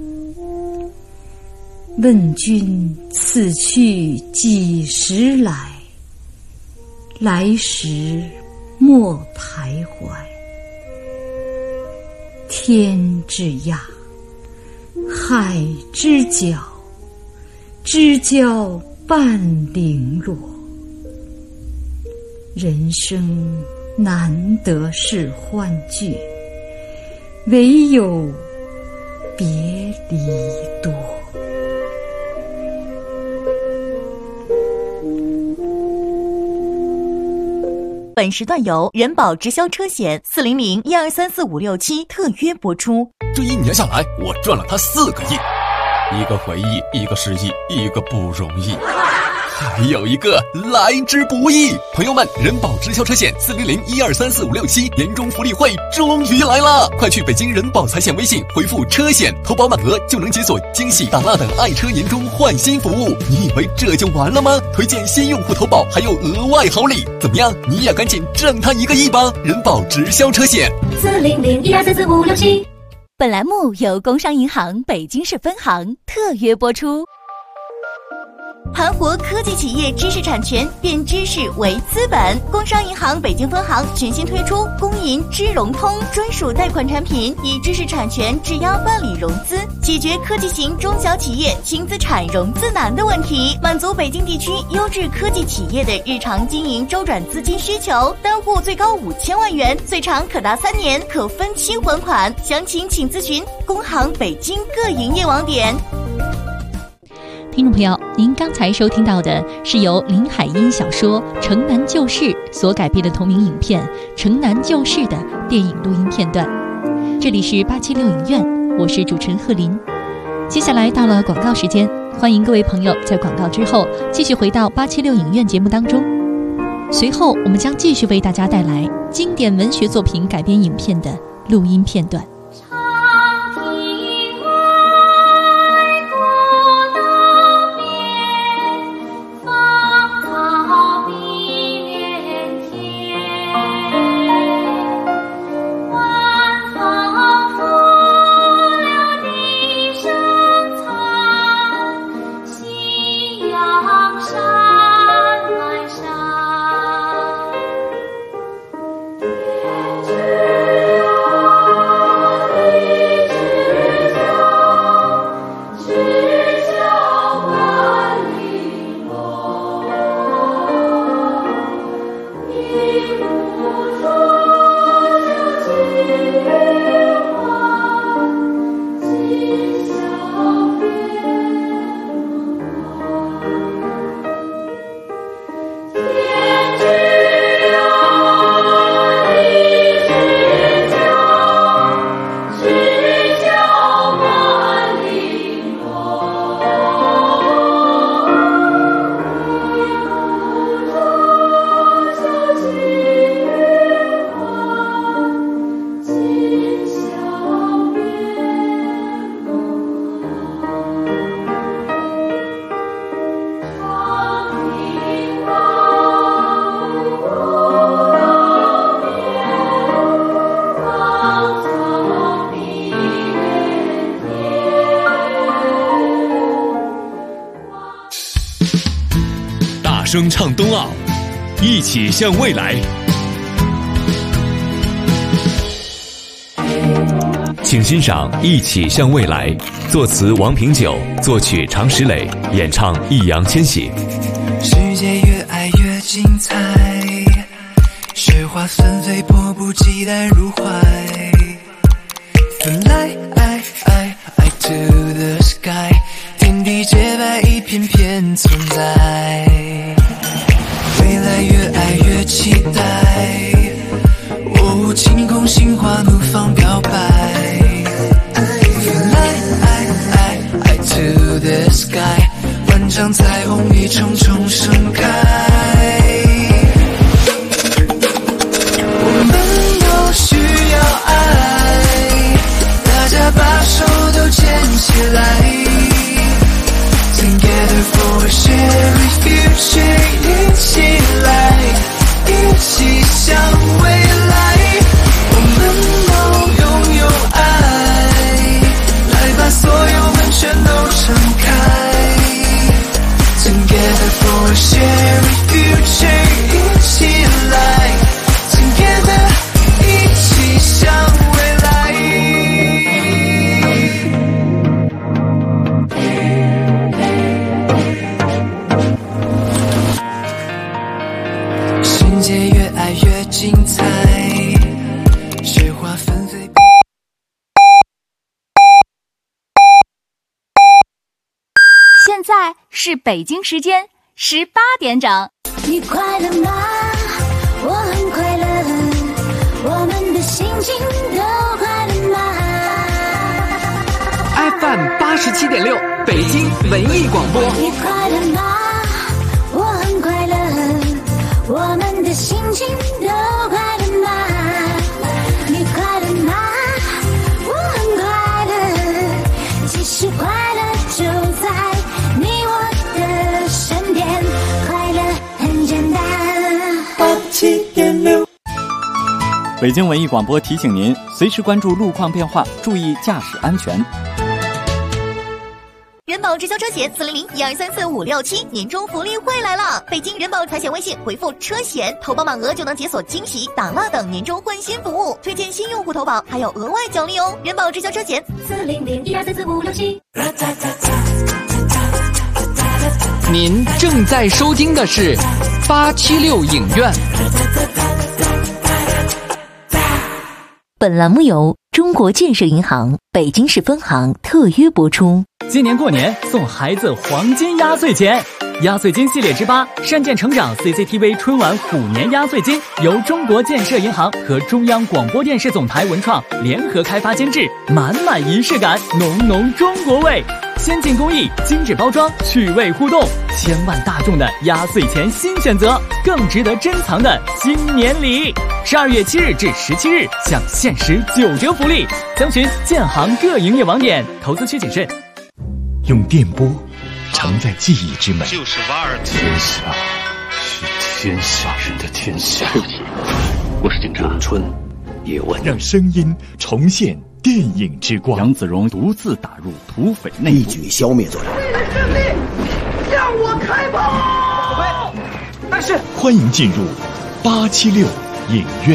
问君此去几时来？来时莫徘徊。天之涯，海之角，知交半零落。人生难得是欢聚，唯有别离多。 本时段由人保直销车险400-1234567特约播出。 这1年下来，我赚了他4个亿，一个回忆，一个失忆，一个不容易，还有一个来之不易。朋友们，人保直销车险400-1234567年终福利会终于来了！快去北京人保财险微信回复车险，投保满额就能解锁惊喜大辣的爱车年终换新服务。你以为这就完了吗？推荐新用户投保还有额外好礼，怎么样？你也赶紧挣他1个亿吧！人保直销车险 400-1234567。本栏目由工商银行北京市分行特约播出。盘活科技企业知识产权，变知识为资本。工商银行北京分行全新推出工银知融通专属贷款产品，以知识产权质押办理融资，解决科技型中小企业轻资产融资难的问题，满足北京地区优质科技企业的日常经营周转资金需求。单户最高5000万元，最长可达3年，可分期还款。详情请咨询工行北京各营业网点。 听众朋友，您刚才收听到的是由林海音小说《城南旧事》所改编的同名影片《城南旧事》的电影录音片段。这里是876影院，我是主持人贺林。接下来到了广告时间，欢迎各位朋友在广告之后继续回到876影院节目当中。随后我们将继续为大家带来经典文学作品改编影片的录音片段。 声唱冬奥，一起向未来。请欣赏《一起向未来》，作词王平久，作曲常石磊，演唱易烊千玺。 世界越爱越精彩，雪花纷飞，迫不及待入怀。Fly to the sky， 天地洁白，一片片存在。未来越爱越期待，晴空心花怒放表白。Fly to the sky， 万丈彩虹一重重盛开。我们都需要爱，大家把手都牵起来。Together for a shared future， 一起来，一起向未来。我们都拥有爱，来把所有门全都敞开。Together for a shared future， 一起来 ，Together 一起向未来。世界越爱越精彩，雪花纷飞。 现在是北京时间18点整。 你快乐吗？我很快乐，我们的心情都快乐吗 ？FM 87.6，北京文艺广播。 你快乐吗？我很快乐，我们的心情都快乐吗？你快乐吗？我很快乐，其实快乐就在你我的身边，快乐很简单。87.6， 北京文艺广播提醒您，随时关注路况变化，注意驾驶安全。 人保直销车险400-1234567年终福利会来了！北京人保财险微信回复车险，投保满额就能解锁惊喜、打蜡等年终换新服务，推荐新用户投保还有额外奖励哦！人保直销车险 400-1234567。 您正在收听的是876影院。 本栏目由中国建设银行北京市分行特约播出。 今年过年送孩子黄金压岁钱，压岁金系列之8善建成长 CCTV 春晚虎年压岁金由中国建设银行和中央广播电视总台文创联合开发监制，满满仪式感，浓浓中国味，先进工艺，精致包装，趣味互动，千万大众的压岁钱新选择，更值得珍藏的新年礼。12月7日至17日享限时9折福利，详询建行各营业网点，投资需谨慎。 用电波承载记忆之美， 就是瓦尔特。 天下是天下人的天下。 我是警察。 咏春叶问，让声音重现电影之光。 杨子荣独自打入土匪内部， 一举消灭作战。胜利，向我开炮！ 但是，欢迎进入876影院。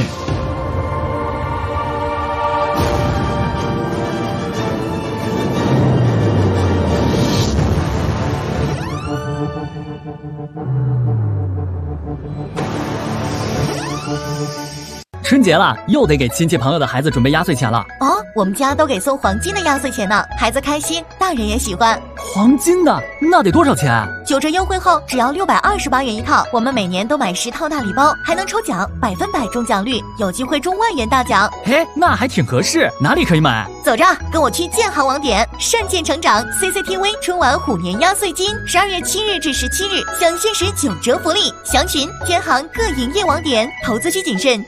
春节了，又得给亲戚朋友的孩子准备压岁钱了。 哦，我们家都给送黄金的压岁钱呢，孩子开心，大人也喜欢。 黄金的那得多少钱 ？9折优惠后只要628元一套，我们每年都买10套大礼包，还能抽奖，100%中奖率，有机会中万元大奖。 嘿，那还挺合适，哪里可以买？ 走着，跟我去建行网点，善建成长 CCTV 春晚虎年压岁金，12月7日至17日享限时9折福利，详询建行各营业网点，投资需谨慎。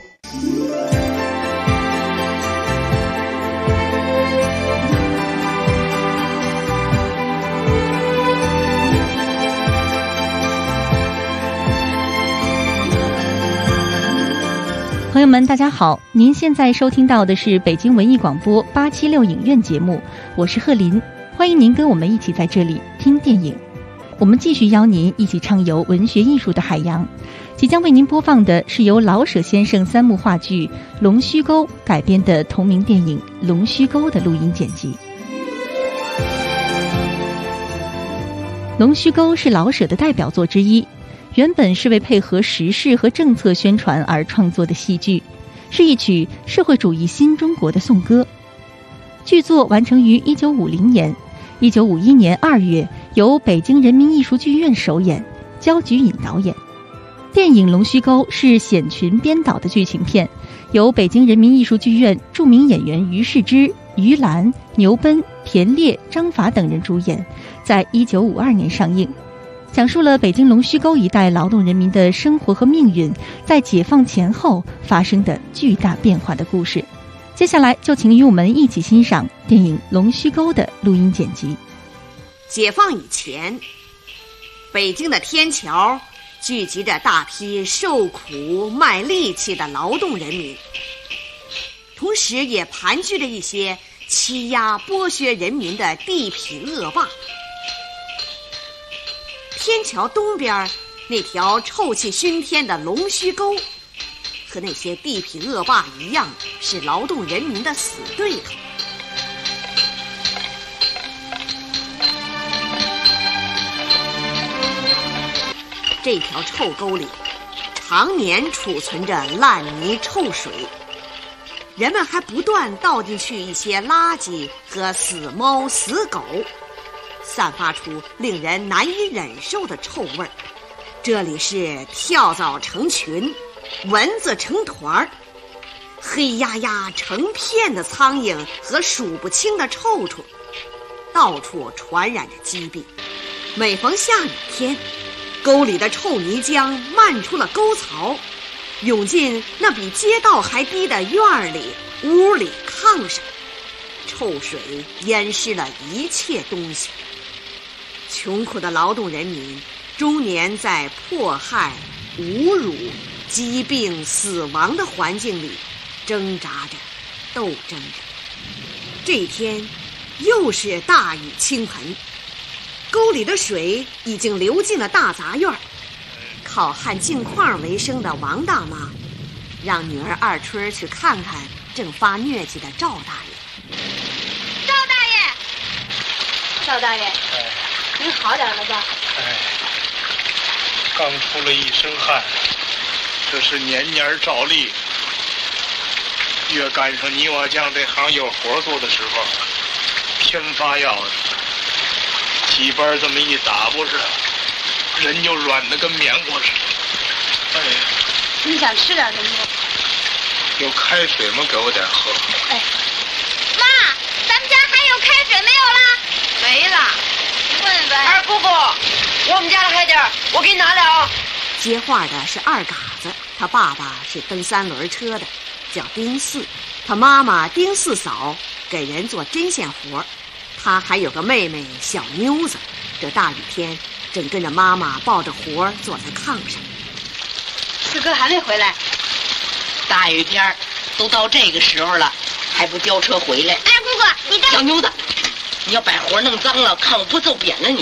朋友们，大家好，您现在收听到的是北京文艺广播876影院节目，我是贺林，欢迎您跟我们一起在这里听电影。 我们继续邀您一起畅游文学艺术的海洋。即将为您播放的是由老舍先生3幕话剧《龙须沟》改编的同名电影《龙须沟》的录音剪辑。《龙须沟》是老舍的代表作之一，原本是为配合时事和政策宣传而创作的戏剧，是一曲社会主义新中国的颂歌。剧作完成于1950年，1951年2月由北京人民艺术剧院首演，焦菊隐导演。电影《龙须沟》是冼群编导的剧情片，由北京人民艺术剧院著名演员于世之、于兰、牛奔、田烈、张法等人主演，在1952年上映，讲述了北京龙须沟一带劳动人民的生活和命运在解放前后发生的巨大变化的故事。接下来就请与我们一起欣赏电影《龙须沟》的录音剪辑。 解放以前，北京的天桥聚集着大批受苦卖力气的劳动人民，同时也盘踞着一些欺压剥削人民的地痞恶霸。天桥东边那条臭气熏天的龙须沟，和那些地痞恶霸一样，是劳动人民的死对头。这条臭沟里常年储存着烂泥臭水，人们还不断倒进去一些垃圾和死猫死狗，散发出令人难以忍受的臭味儿。这里是跳蚤成群，蚊子成团，黑压压成片的苍蝇和数不清的臭虫，到处传染着疾病。每逢下雨天，沟里的臭泥浆漫出了沟槽，涌进那比街道还低的院里、屋里、炕上，臭水淹湿了一切东西。穷苦的劳动人民终年在迫害、侮辱、疾病、死亡的环境里挣扎着、斗争着。这一天又是大雨倾盆，沟里的水已经流进了大杂院。靠焊镜框为生的王大妈让女儿二春去看看正发疟疾的赵大爷。 赵大爷，赵大爷，您好点了吧？ 刚出了一身汗，这是年年照例。越赶上泥瓦匠这行有活做的时候，偏发药的。几班这么一打不是，人就软得跟棉花似的。哎呀， 你想吃点什么？ 有开水吗？给我点喝。 哎，妈，咱们家还有开水没有了？没了。问问二姑姑，我们家的还点儿，我给你拿点啊。 接话的是二嘎子，他爸爸是蹬3轮车的，叫丁四。他妈妈丁四嫂给人做针线活，他还有个妹妹小妞子。这大雨天正跟着妈妈抱着活坐在炕上。 四哥还没回来。 大雨天都到这个时候了，还不交车回来？ 二姑姑，你小妞子，你要把活弄脏了，看我不揍扁了你！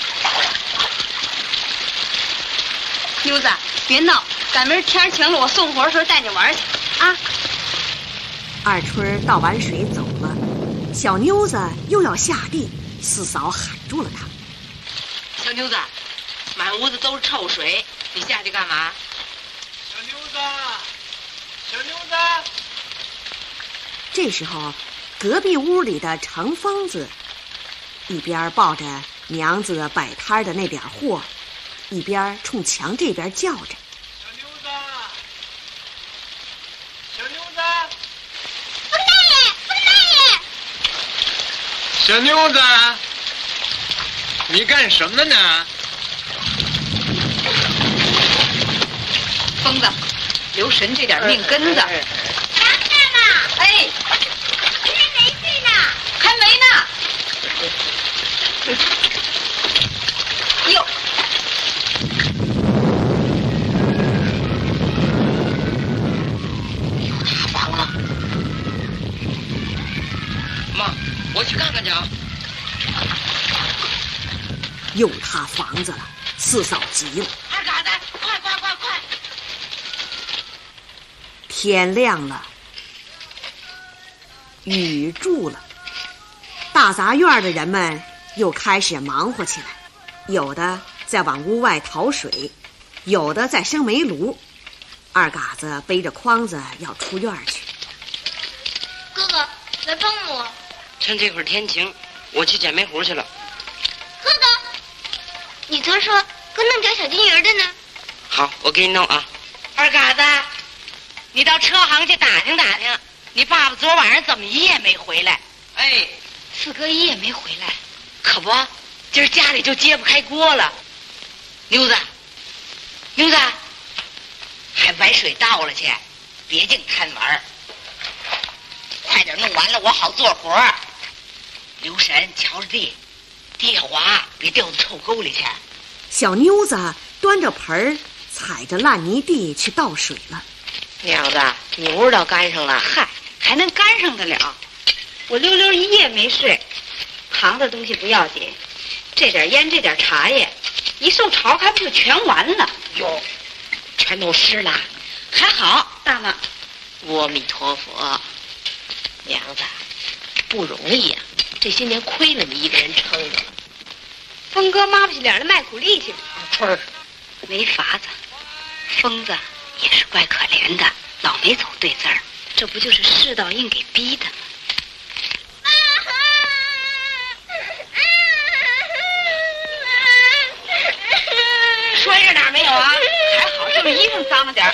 妞子，别闹，赶明天晴了，我送活的时候带你玩去啊！ 二春倒完水走了，小妞子又要下地，四嫂喊住了她。 小妞子，满屋子都是臭水，你下去干嘛？ 小妞子，小妞子。 这时候，隔壁屋里的程疯子一边抱着娘子摆摊的那点货，一边冲墙这边叫着：“ 小妞子，小妞子， 冯大爷，冯大爷！ 小妞子，你干什么呢？” 疯子，留神这点命根子。 娘子嘛， 哎， 还没去呢， 还没呢。哟，有塌房了。妈，我去看看去啊。 又塌房子了，四嫂急了。 二嘎子，快！ 天亮了，雨住了，大杂院的人们又开始忙活起来，有的在往屋外讨水，有的在生煤炉。二嘎子背着筐子要出院去。 哥哥，来帮我。 趁这会儿天晴，我去捡煤糊去了。 哥哥，你昨儿说给我弄条小金鱼的呢。 好，我给你弄啊。 二嘎子，你到车行去打听打听，你爸爸昨晚上怎么一夜没回来？ 哎， 四哥一夜没回来，可不，今儿家里就揭不开锅了。牛子，还崴水倒了去，别净贪玩，快点弄完了，我好做活。留神，瞧着地滑，别掉到臭沟里去。 小妞子端着盆儿，踩着烂泥地去倒水了。 娘子，你屋倒干上了，嗨，还能干上得了？我溜溜一夜没睡，旁的东西不要紧，这点烟，这点茶叶，一受潮还不就全完了？哟，全都湿了，还好，大妈。阿弥陀佛，娘子，不容易呀、这些年亏了你一个人撑着了。 峰哥抹不起脸来卖苦力去了。 春儿，没法子，疯子也是怪可怜的，老没走对字儿，这不就是世道硬给逼的吗？摔着哪儿没有啊？还好，是不是衣服脏了点儿？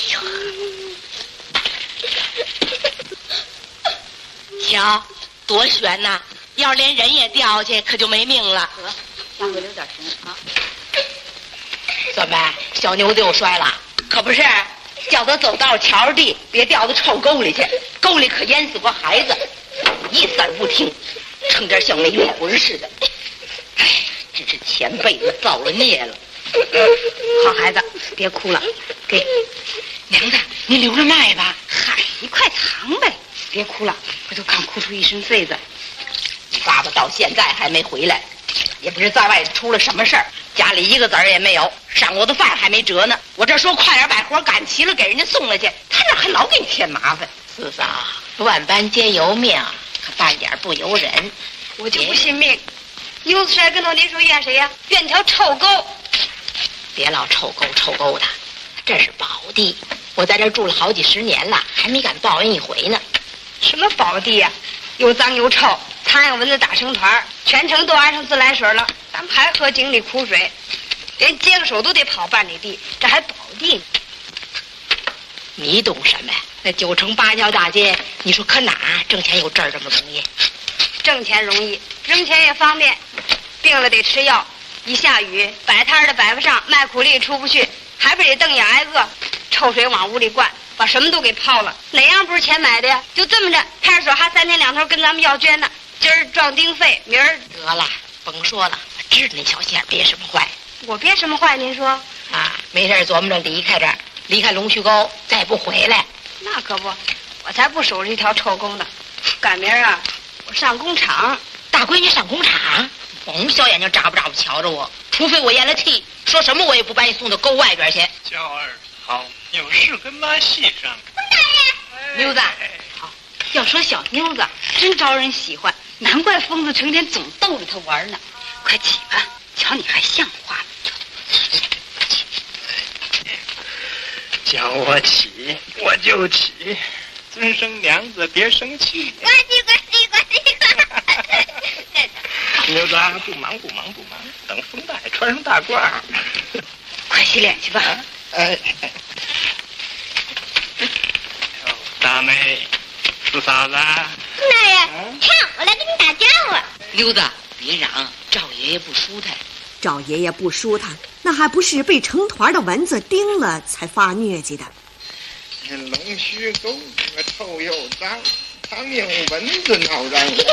瞧，多悬呐！要是连人也掉下去，可就没命了。得，下回留点神啊！怎么，小牛子又摔了？可不是，叫他走道瞧着地，别掉到臭沟里去。沟里可淹死过孩子，一字儿不听，成点像没灵魂似的。哎，真是前辈子造了孽了。好孩子，别哭了，给娘子，你留着卖吧。嗨，你快藏呗，别哭了，我都刚哭出一身痱子。你爸爸到现在还没回来，也不知在外头出了什么事儿，家里一个子儿也没有，上过的饭还没折呢。我这说快点把活赶齐了，给人家送来去，他这还老给你添麻烦。四嫂，万般皆由命，可半点不由人。 我就不信命。牛子摔跟头，您说怨谁呀？怨条臭沟。 别老臭沟的，这是宝地，我在这儿住了好几十年了，还没敢抱怨一回呢。 什么宝地呀？又脏又臭，苍蝇蚊子打成团，全城都挨上自来水了，咱们还喝井里苦水，连接个手都得跑半里地，这还宝地呢？ 你懂什么呀？那9城8条大街，你说可哪挣钱有这儿这么容易？ 挣钱容易，扔钱也方便，病了得吃药。一下雨，摆摊的摆不上，卖苦力出不去，还不得瞪眼挨饿。臭水往屋里灌，把什么都给泡了。哪样不是钱买的呀？就这么着，派出所还3天2头跟咱们要捐呢。今儿壮丁费，明儿得了，甭说了，我知道那小仙憋什么坏。 我憋什么坏？您说啊？没事琢磨着离开这儿，离开龙须沟，再不回来。 那可不，我才不守着一条臭沟呢。赶明儿啊，我上工厂。 大闺女上工厂？甭小眼睛眨巴瞧着我，除非我咽了气，说什么我也不把你送到沟外边去。 娇儿好，有事跟妈细商。 妞子， 好，要说小妞子真招人喜欢，难怪疯子成天总逗着她玩呢。快起吧，瞧你还像话吗？ 叫我起我就起，尊生娘子别生气。 呱唧呱唧呱唧呱。 牛子不忙，等风大穿上大褂。 快洗脸去吧。 大妹，四嫂子。 大人，看我来给你打招呼。 溜子，别嚷，赵爷爷不舒坦。 赵爷爷不舒坦，那还不是被成团的蚊子叮了才发疟疾的。 龙须沟臭又脏，苍蝇蚊子闹嚷嚷。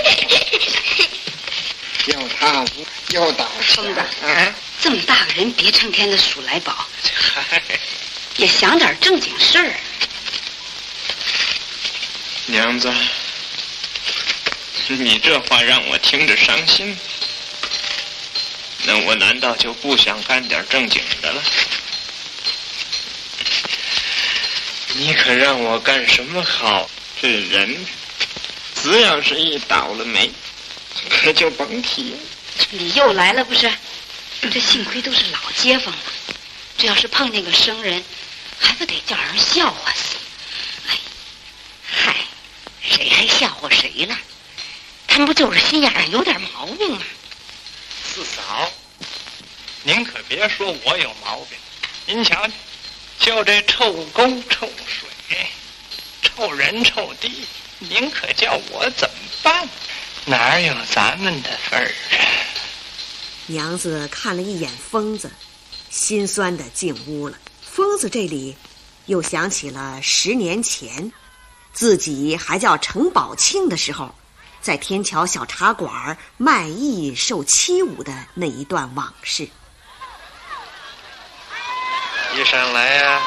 又塌子又倒疯子啊！这么大个人，别成天的数来宝，也想点正经事儿。 娘子，你这话让我听着伤心。 那我难道就不想干点正经的了？你可让我干什么好？这人只要是一倒了霉，可就甭提了。 你又来了不是？这幸亏都是老街坊了，这要是碰见个生人，还不得叫人笑话死？哎，嗨，谁还笑话谁了？他们不就是心眼上有点毛病吗？ 四嫂，您可别说我有毛病，您瞧瞧，就这臭沟臭水，臭人臭地，您可叫我怎么办？哪有咱们的份儿啊？ 娘子看了一眼疯子，心酸的进屋了。疯子这里又想起了10年前自己还叫程宝庆的时候，在天桥小茶馆卖艺受欺侮的那一段往事。 一上来呀，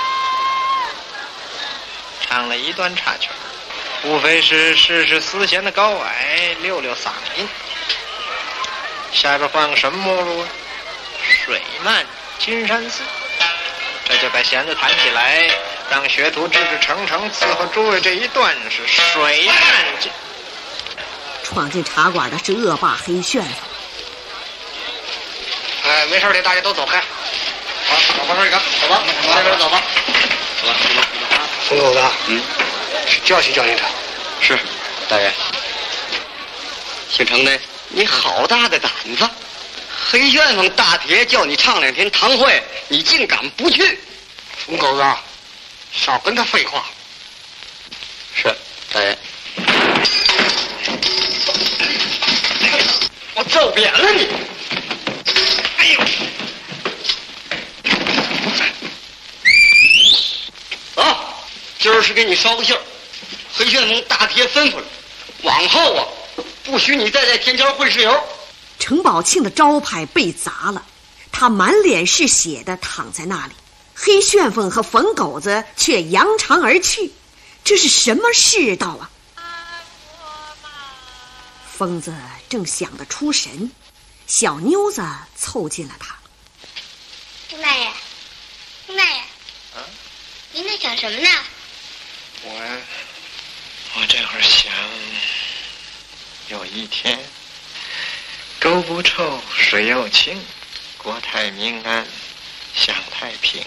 唱了一段插曲，无非是试试丝弦的高矮，溜溜嗓音。下边换个什么目录？水漫金山寺。这就把弦子弹起来，让学徒制制成成伺候诸位这一段是水漫金。 闯进茶馆的是恶霸黑旋风。 哎，没事的，大家都走开。好，老黄哥，你看，走吧，这边走吧。走吧，走吧。冯狗子，去教训教训他。 是，大爷。姓程的，你好大的胆子！黑旋风大铁叫你唱2天堂会，你竟敢不去？ 冯狗子，少跟他废话。 是，大爷。 我揍扁了你！哎呦！ 啊，今儿是给你捎个信儿，黑旋风大铁吩咐了，往后啊，不许你再在天桥混石油。 程宝庆的招牌被砸了，他满脸是血的躺在那里，黑旋风和冯狗子却扬长而去，这是什么世道啊？疯子正想得出神，小妞子凑近了他。 洪大爷，洪大爷，您在想什么呢？ 我这会儿想，有一天，沟不臭，水又清，国泰民安，享太平。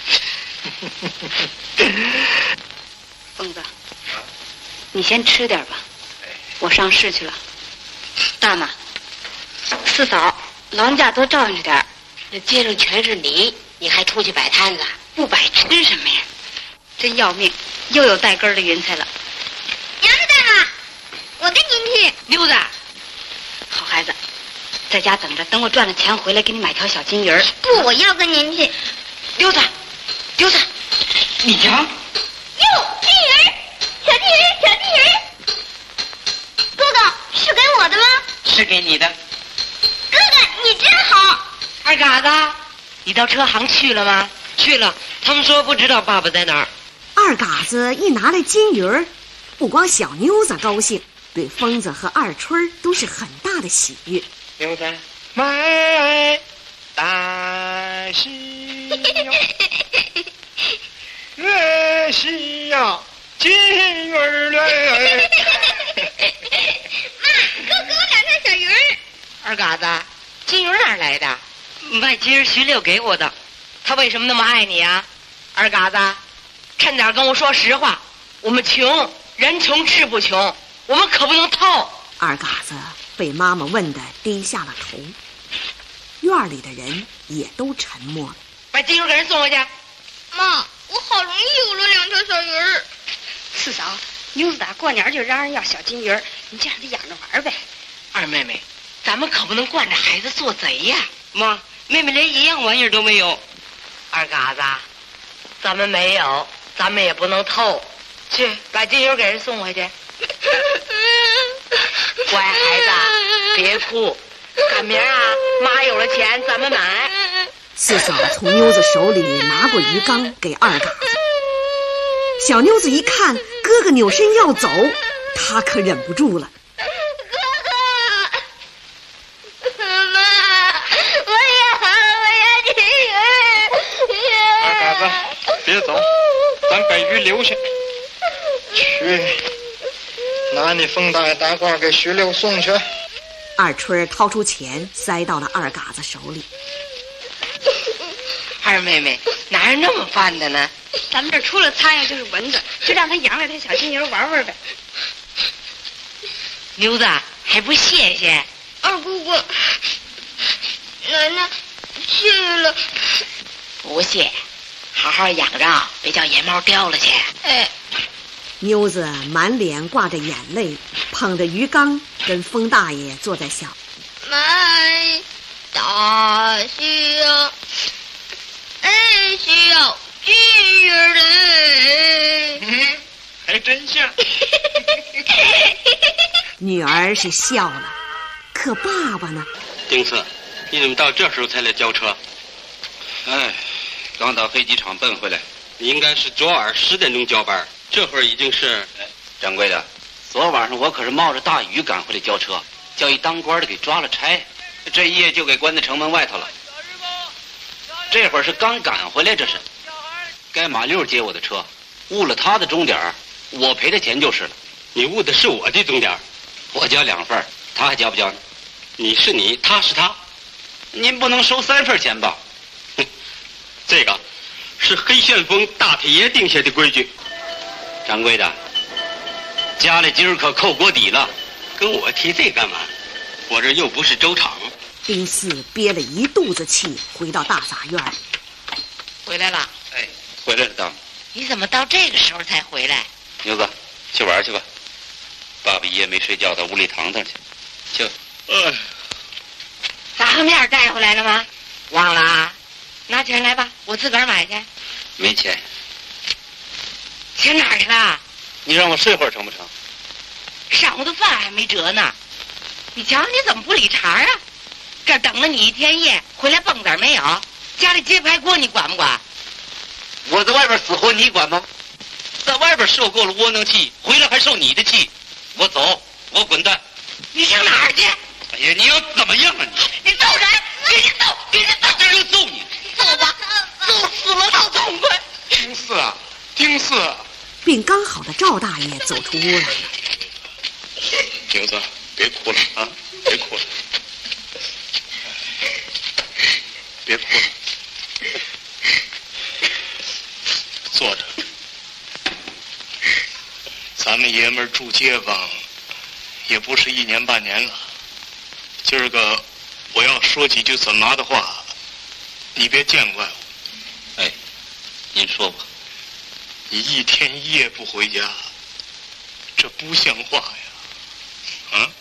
疯子，你先吃点吧，我上市去了。大妈，四嫂，老人家多照应着点，这街上全是你，你还出去摆摊子，不摆吃什么呀？真要命，又有带根的云彩了。 娘子大妈，我跟您去。 溜子，好孩子，在家等着，等我赚了钱回来给你买条小金鱼儿。 不，我要跟您去。 溜子，溜子，你瞧， 哟，金鱼儿，小金鱼儿，小金鱼儿。哥哥，是给我的吗？ 是给你的。 哥哥，你真好。 二嘎子，你到车行去了吗？去了，他们说不知道爸爸在哪儿。 二嘎子一拿来金鱼儿，不光小妞子高兴，对疯子和二春都是很大的喜悦。 牛仔买大西哟，乐西呀，金鱼儿嘞。 妈，给我2条小鱼儿。 二嘎子，金鱼哪儿来的？卖金儿徐六给我的。他为什么那么爱你啊？二嘎子，趁点跟我说实话，我们穷，人穷志不穷，我们可不能偷。 二嘎子被妈妈问得低下了头，院里的人也都沉默了。 把金鱼给人送回去。 妈，我好容易有了2条小鱼儿。 四嫂，妞子打过年就嚷嚷要小金鱼儿，你就让他养着玩呗。 二妹妹，咱们可不能惯着孩子做贼呀。 妈，妹妹连一样玩意儿都没有。 二嘎子，咱们没有，咱们也不能偷。去，把金鱼给人送回去。乖孩子，别哭。赶明儿啊，妈有了钱，咱们买。 四嫂从妞子手里拿过鱼缸给二嘎子。小妞子一看哥哥扭身要走，她可忍不住了。 哥哥，妈，我别走，咱把鱼留下。去，拿你冯大爷大褂给徐六送去。 二春掏出钱塞到了二嘎子手里。 二妹妹哪有那么烦的呢？ 咱们这除了苍蝇就是蚊子，就让他养两条小金牛玩玩呗。 牛子还不谢谢？ 二姑姑，奶奶谢了。 不谢，好好养着，别叫野猫叼了去。 哎， 妞子满脸挂着眼泪，捧着鱼缸跟风大爷坐在小。 买大象，小巨人。 还真像。 女儿是笑了，可爸爸呢？ 丁四，你怎么到这时候才来交车？哎，刚到飞机场奔回来。你应该是昨晚10点钟交班，这会儿已经是…… 掌柜的，昨晚上我可是冒着大雨赶回来交车，叫一当官的给抓了差，这一夜就给关在城门外头了。这会儿是刚赶回来，这是该马六接我的车，误了他的钟点，我赔的钱就是了。 你误的是我的钟点， 我交2份，他还交不交呢？ 你是你，他是他， 您不能收3份钱吧？ 这个是黑旋风大铁爷定下的规矩。 掌柜的，家里今儿可扣锅底了， 跟我提这干嘛？我这又不是粥厂。 丁四憋了一肚子气，回到大杂院。 回来了。 哎，回来了，大。 你怎么到这个时候才回来？ 牛子，去玩去吧。爸爸一夜没睡觉，到屋里躺躺去。去。 杂合面带回来了吗？忘了啊？拿钱来吧，我自个儿买去。 没钱。 钱哪儿去了？ 你让我睡会儿成不成？ 上午的饭还没折呢。你瞧你怎么不理茬啊？这等了你一天夜，回来蹦子没有？家里揭牌锅你管不管？ 我在外边死活你管吗？在外边受够了窝囊气，回来还受你的气。我走，我滚蛋。 你上哪儿去？ 哎呀，你要怎么样啊你？ 你揍人！给你揍！给你揍！ 这就揍你！ 揍吧，揍死了倒痛快。 丁四啊，丁四！ 病刚好的赵大爷走出屋来了。 牛子，别哭了啊，别哭了，别哭了，坐着。咱们爷们儿住街坊，也不是1年半年了。今儿个我要说几句怎麻的话，你别见怪我。 哎，您说吧。 你一天一夜不回家，这不像话呀！啊？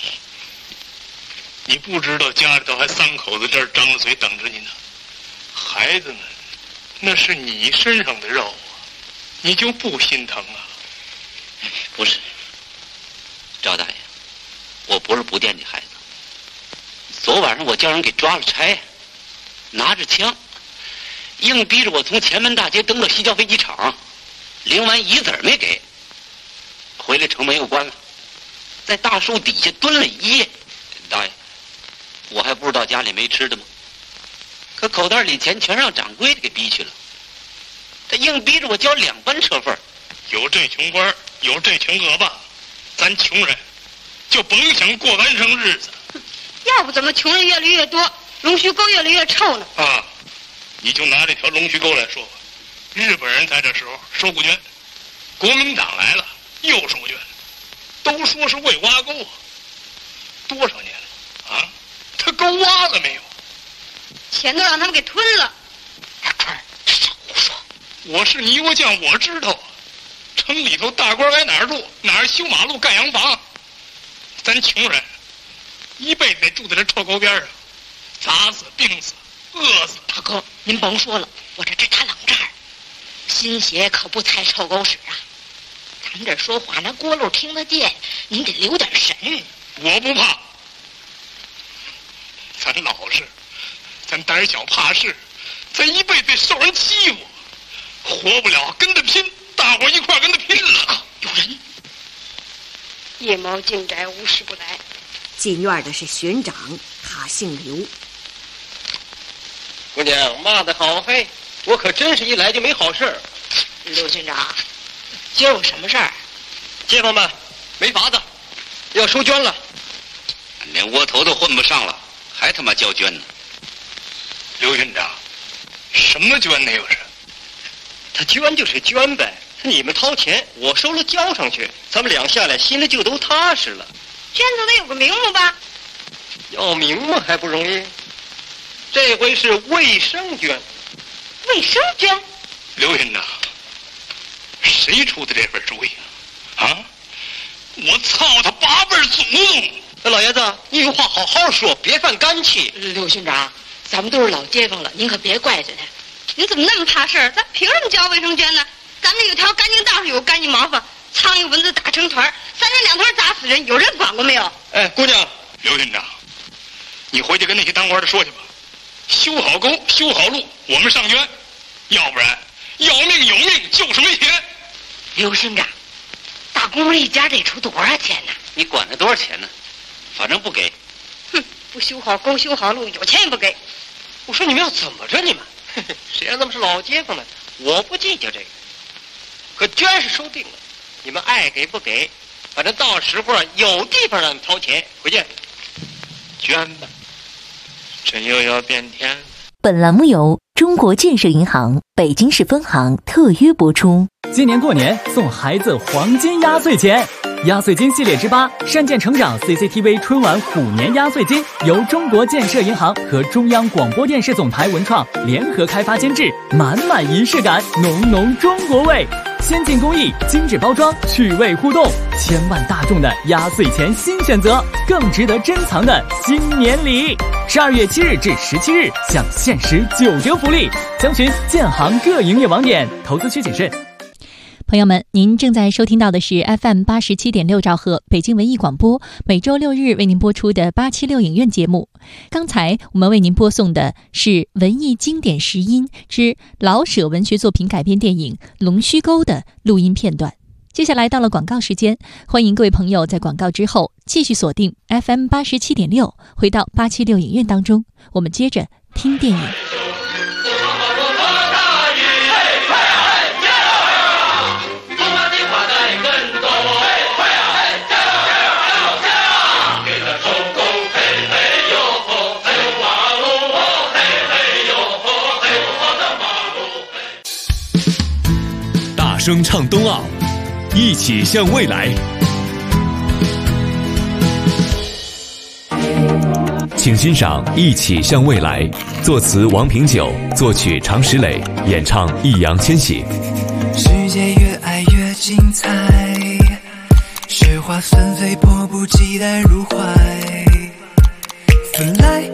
你不知道家里头还3口子这儿张着嘴等着你呢。孩子们，那是你身上的肉啊，你就不心疼啊？ 不是，赵大爷，我不是不惦记孩子。昨晚上我叫人给抓了差，拿着枪，硬逼着我从前门大街蹬到西郊飞机场，领完1子没给。回来城门又关了，在大树底下蹲了1夜。大爷，我还不知道家里没吃的吗？可口袋里钱全让掌柜的给逼去了，他硬逼着我交2班车份。 有这穷官，有这群恶霸，咱穷人就甭想过安生日子。 要不怎么穷人越来越多，龙须沟越来越臭呢？ 啊，你就拿这条龙须沟来说吧，日本人在这时候收过捐，国民党来了又收捐，都说是为挖沟啊，多少年了啊？他沟挖了没有？ 钱都让他们给吞了。 少胡说！我是泥锅匠，我知道啊。城里头大官该哪儿住，哪儿修马路盖洋房。咱穷人一辈子得住在这臭沟边上，砸死、病死、饿死。 大哥，您甭说了，我这直打冷战。新鞋可不踩臭狗屎啊！咱们这说话那轱辘听得见，您得留点神。 我不怕，咱老实，咱胆小怕事，咱一辈子得受人欺负，活不了跟他拼，大伙一块跟他拼了。 有人！ 夜猫进宅，无事不来。 进院的是巡长，他姓刘。 姑娘骂得好嘿！ 我可真是一来就没好事儿。 刘军长，今儿有什么事儿？ 街坊们没法子，要收捐了， 连窝头都混不上了，还他妈交捐呢？ 刘军长，什么捐呢？又是？ 他捐就是捐呗，你们掏钱，我收了交上去，咱们俩下来心里就都踏实了。 捐总得有个名目吧？ 要名目还不容易，这回是卫生捐。 卫生捐？ 刘军长，谁出的这份主意啊？啊！我操他8辈祖宗！ 老爷子，你有话好好说，别犯干气。 刘军长，咱们都是老街坊了，您可别怪罪他。 你怎么那么怕事儿？咱凭什么交卫生捐呢？咱们有条干净道上有干净毛发，苍蝇蚊子打成团，3天2头砸死人，有人管过没有？ 哎，姑娘，刘军长，你回去跟那些当官的说去吧，修好沟，修好路，我们上捐，要不然要命有命就是没钱。 刘军长，大公公一家得出多少钱呢？ 你管他多少钱呢？反正不给。 哼，不修好沟，修好路，有钱也不给。 我说你们要怎么着？你们，谁让他们是老街坊呢？我不计较这个，可捐是收定了，你们爱给不给，反正到时候有地方让你们掏钱。回见。捐吧，这又要变天。 本栏目由中国建设银行北京市分行特约播出。 今年过年送孩子黄金压岁钱，压岁金系列之8善建成长 CCTV 春晚虎年压岁金由中国建设银行和中央广播电视总台文创联合开发监制，满满仪式感，浓浓中国味，先进工艺，精致包装，趣味互动，千万大众的压岁钱新选择，更值得珍藏的新年礼。12月7日至17日享限时9折福利，详询建行各营业网点，投资需谨慎。 朋友们，您正在收听到的是 FM 87.6兆赫北京文艺广播，每周6日为您播出的876影院节目。刚才我们为您播送的是文艺经典拾音之老舍文学作品改编电影《龙须沟》的录音片段。接下来到了广告时间，欢迎各位朋友在广告之后继续锁定 FM 87.6，回到876影院当中，我们接着听电影。 大声唱冬奥，一起向未来。请欣赏《一起向未来》，作词王平久，作曲常石磊，演唱易烊千玺。 世界越爱越精彩，雪花纷飞，迫不及待入怀。Fly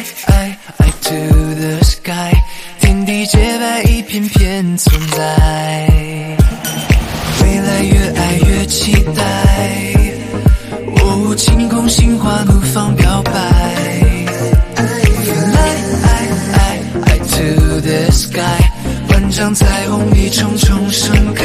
to the sky， 天地洁白，一片片存在。未来越爱越期待，哦，晴空心花怒放表白。Fly to the sky， 万丈彩虹一重重盛开。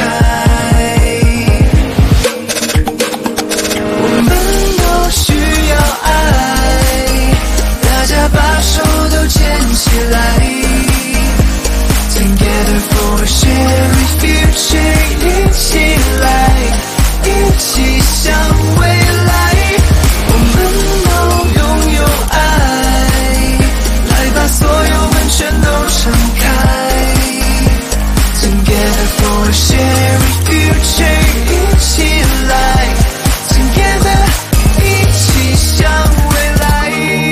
我们都需要爱，大家把手都牵起来。Together for a shared future， 一起来，一起向未来。我们都拥有爱，来把所有门全都敞开。Together for a shared future， 一起来 ，Together， 一起向未来。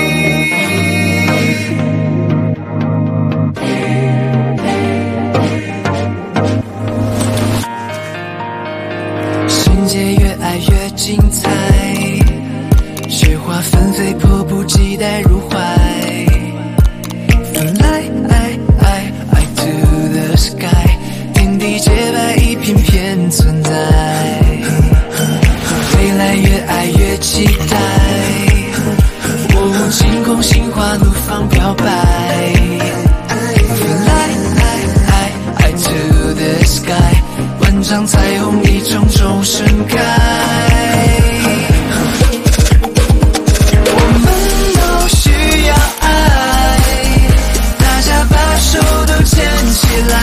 世界越爱越精彩，雪花纷飞，迫不及待入怀。Fly to the sky， 天地洁白，一片片存在。未来越爱越期待，哦，晴空心花怒放表白。Fly to the sky， 万丈彩虹一重重盛开。我们都需要爱，大家把手都牵起来。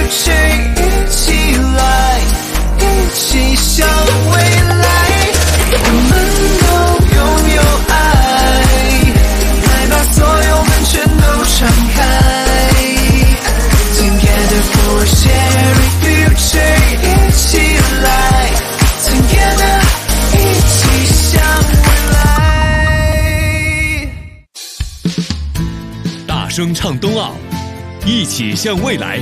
future， 一起来，一起向未来，我们都拥有爱，来把所有门全都敞开。Together for a sharing future， 一起来 ，Together 一起向未来。 大声唱冬奥，一起向未来。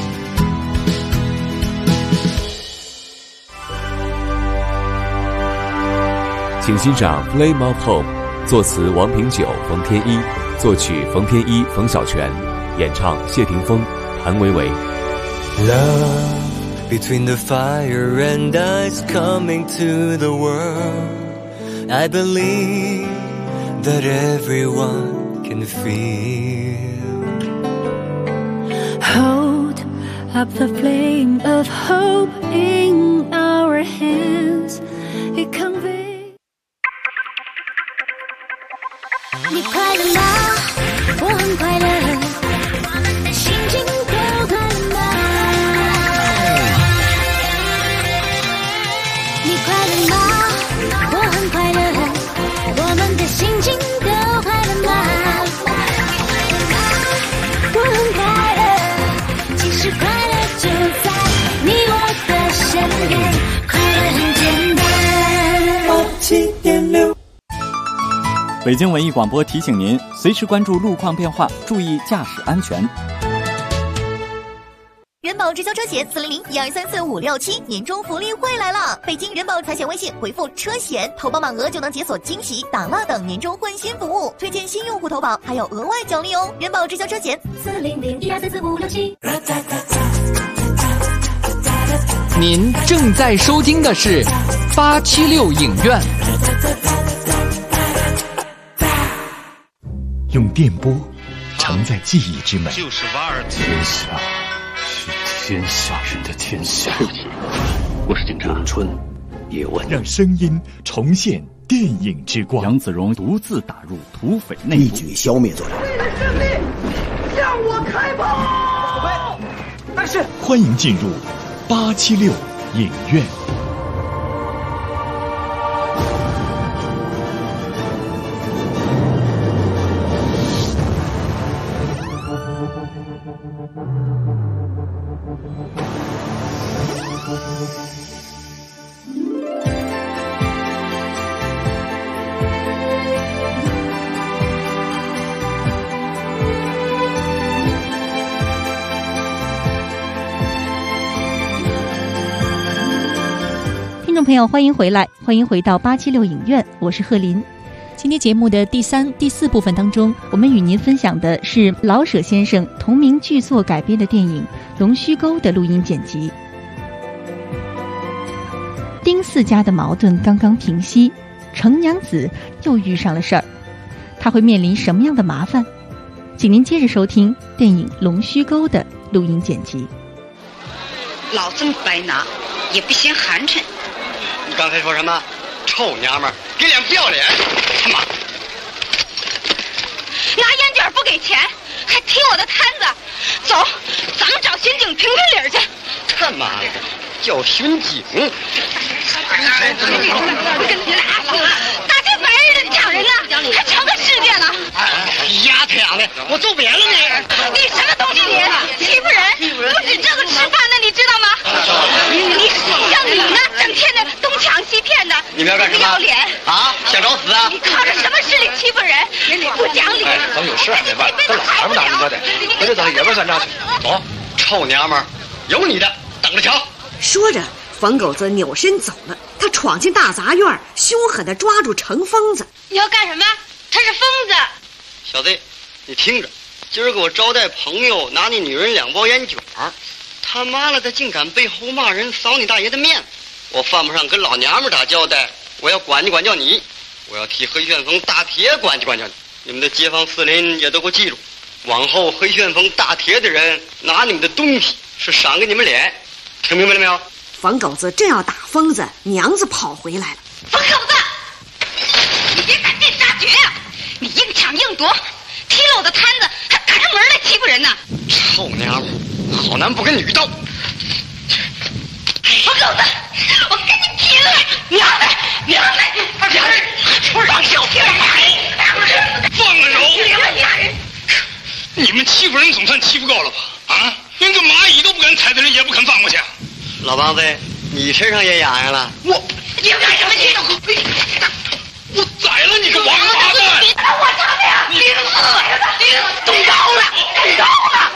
请欣赏《Flame of Home》，作词王平久、冯天一，作曲冯天一、冯小泉，演唱谢霆锋、谭维维。 Love between the fire and ice coming to the world. I believe that everyone can feel. Hold up the flame of hope in our hands. It conveys. 你快乐吗？我很快乐，我们的心情都快乐吗？你快乐吗？我很快乐，我们的心情都快乐吗？我很快乐，其实快乐就在你我的身边，快乐很简单。 87.6 北京文艺广播提醒您，随时关注路况变化，注意驾驶安全。 人保直销车险400-1234-567年终福利会来了！北京人保财险微信回复车险，投保满额就能解锁惊喜、打蜡等年终换新服务，推荐新用户投保还有额外奖励哦！人保直销车险400-1234-567。 您正在收听的是876影院。 用电波承载记忆之美， 就是瓦尔天下是天下人的天下。 我是警察。 春，叶问， 让声音重现电影之光。 杨子荣独自打入土匪内部， 一举消灭罪人。 为了胜利，向我开炮！ 但是，欢迎进入876影院。 听众朋友，欢迎回来，欢迎回到876影院，我是贺林。今天节目的第3、第4部分当中，我们与您分享的是老舍先生同名剧作改编的电影《龙须沟》的录音剪辑。丁四家的矛盾刚刚平息，程娘子又遇上了事儿，她会面临什么样的麻烦？请您接着收听电影《龙须沟》的录音剪辑。 老这么白拿，也不嫌寒碜。 你刚才说什么？臭娘们儿，给脸不要脸！他妈！ 拿烟卷不给钱，还踢我的摊子。走，咱们找巡警评评理去。 他妈的，叫巡警！ 大街白日的抢人呢，还成个世界了。 丫头养的，我揍扁了你！ 你什么东西你？欺负人！不止这个吃饭的，你知道吗？你像你呢，整天的东抢西骗的， 你们要干什么？ 不要脸啊！想找死啊！ 你靠着什么势力欺负人？不讲理！ 咱们有事还没办，跟老娘们打你得，回去等爷们算账去。 走，臭娘们儿，有你的，等着瞧！ 说着，冯狗子扭身走了。他闯进大杂院，凶狠地抓住程疯子。 你要干什么？他是疯子。 小子，你听着，今儿给我招待朋友，拿你女人2包烟卷儿，他妈了，他竟敢背后骂人，扫你大爷的面子！我犯不上跟老娘们打交道，我要管教你，我要替黑旋风大铁管教你。你们的街坊四邻也都给我记住，往后黑旋风大铁的人拿你们的东西是赏给你们脸，听明白了没有？ 冯狗子正要打疯子，娘子跑回来了。 冯狗子，你别赶尽杀绝啊！你硬抢硬夺，踢了我的摊子，还赶上门来欺负人呢！ 臭娘们， 好男不跟女斗。 疯狗子，我跟你拼了！娘的，娘的，娘的，放手！ 放了手！你们欺负人总算欺负够了吧？啊，连个蚂蚁都不敢踩的人也不肯放过去。 老帮子，你身上也痒痒了？ 你干什么去？ 我宰了你个王八蛋！ 你看我长的呀！你动刀了，动刀了！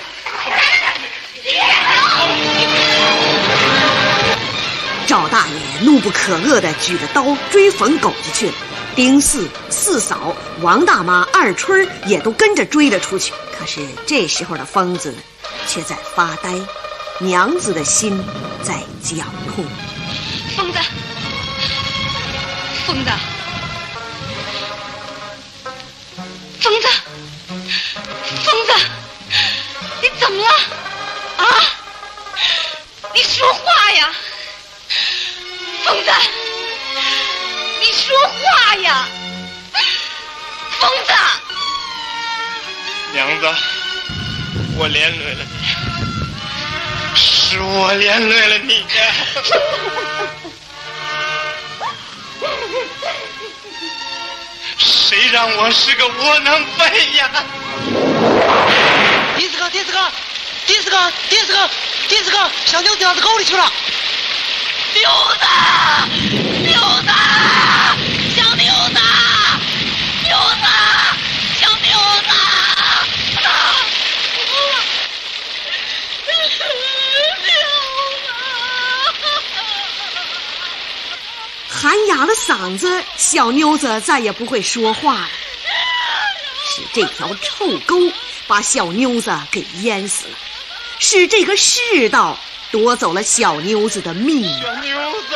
赵大爷怒不可遏地举着刀追冯狗子去了。丁四、四嫂、王大妈、二春也都跟着追了出去。可是这时候的疯子却在发呆，娘子的心在绞痛。 疯子，疯子，疯子，疯子，你怎么了？啊！你说话呀！疯子，你说话呀！疯子， 娘子，我连累了你，是我连累了你呀！谁让我是个窝囊废呀？ 第四个，小妞掉到沟里去了。 溜子，小妞子，小妞子， 喊哑了嗓子，小妞子再也不会说话了。是这条臭沟把小妞子给淹死了，是这个世道夺走了小妞子的命。 小妞子，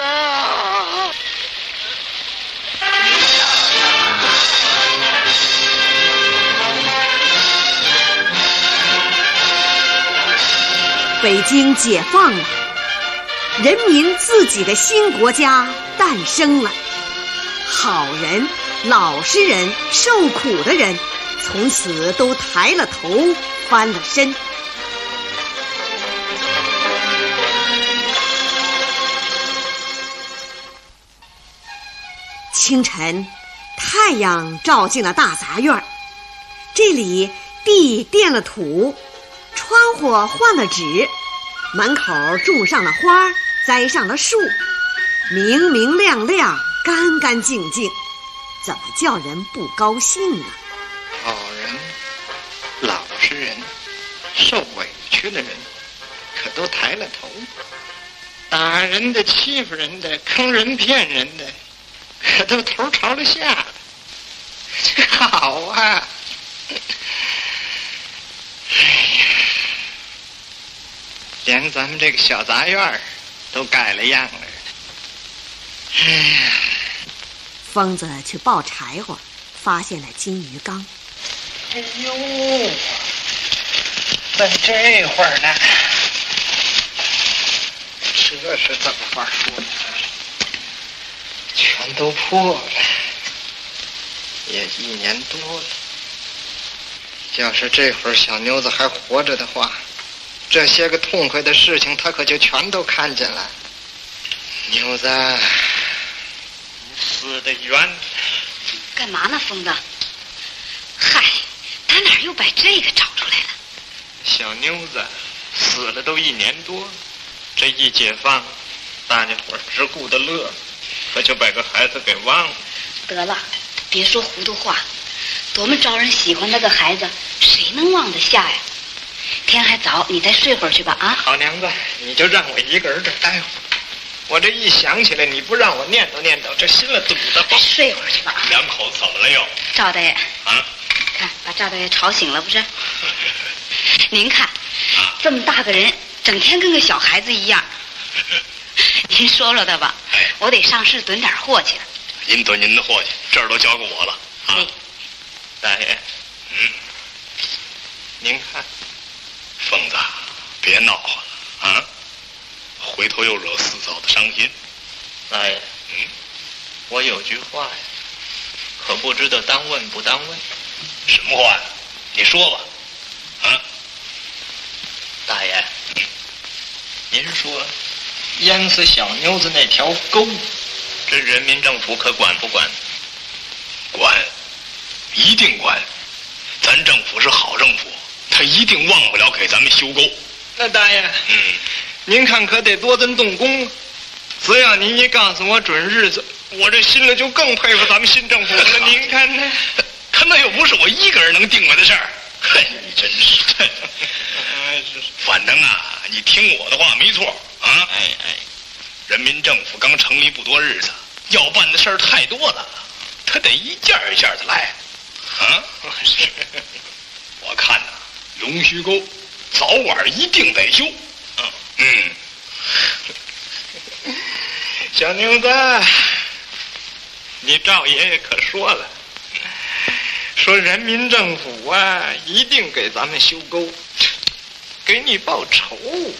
北京解放了，人民自己的新国家诞生了。好人、老实人、受苦的人，从此都抬了头，翻了身。清晨，太阳照进了大杂院，这里地垫了土，窗户换了纸，门口种上了花，栽上了树，明明亮亮，干干净净，怎么叫人不高兴呢？ 好人、老实人、受委屈的人，可都抬了头；打人的、欺负人的、坑人骗人的，可都头朝着下了。好啊！连咱们这个小杂院都改了样了。哎呀！ 疯子去抱柴火，发现了金鱼缸。 哎呦，在这会儿呢，这是怎么话说的？全都破了，也1年多了。要是这会儿小妞子还活着的话，这些个痛快的事情她可就全都看见了。妞子，你死得冤！ 干嘛呢，疯子？嗨，打哪儿又把这个找出来了？ 小妞子死了都1年多，这一解放，大家伙只顾得乐，可就把个孩子给忘了。 得了，别说糊涂话，多么招人喜欢那个孩子，谁能忘得下呀？天还早，你再睡会儿去吧啊！ 好娘子，你就让我一个人这待会儿。我这一想起来，你不让我念叨念叨，这心里堵得慌。 睡会儿去吧。 两口子怎么了又？ 赵大爷啊， 看把赵大爷吵醒了不是？您看，这么大个人，整天跟个小孩子一样。您说说他吧，我得上市囤点货去了。 您囤您的货去，这儿都交给我了啊。 大爷，您看， 疯子，别闹唤了啊！回头又惹四嫂子伤心。 大爷，我有句话呀，可不知道当问不当问。 什么话呀？你说吧。啊， 大爷， 您说，淹死小妞子那条沟，这人民政府可管不管？ 管，一定管。咱政府是好政府，他一定忘不了给咱们修沟。 那大爷，您看可得多咱动工。只要您一告诉我准日子，我这心里就更佩服咱们新政府了。您看呢？ 可那又不是我一个人能定了的事儿。嘿，你真是的。反正啊，你听我的话没错啊。人民政府刚成立不多日子，要办的事儿太多了，他得一件一件的来。啊，是。我看呐，龙须沟早晚一定得修。 小妞子，你赵爷爷可说了，说人民政府啊一定给咱们修沟，给你报仇。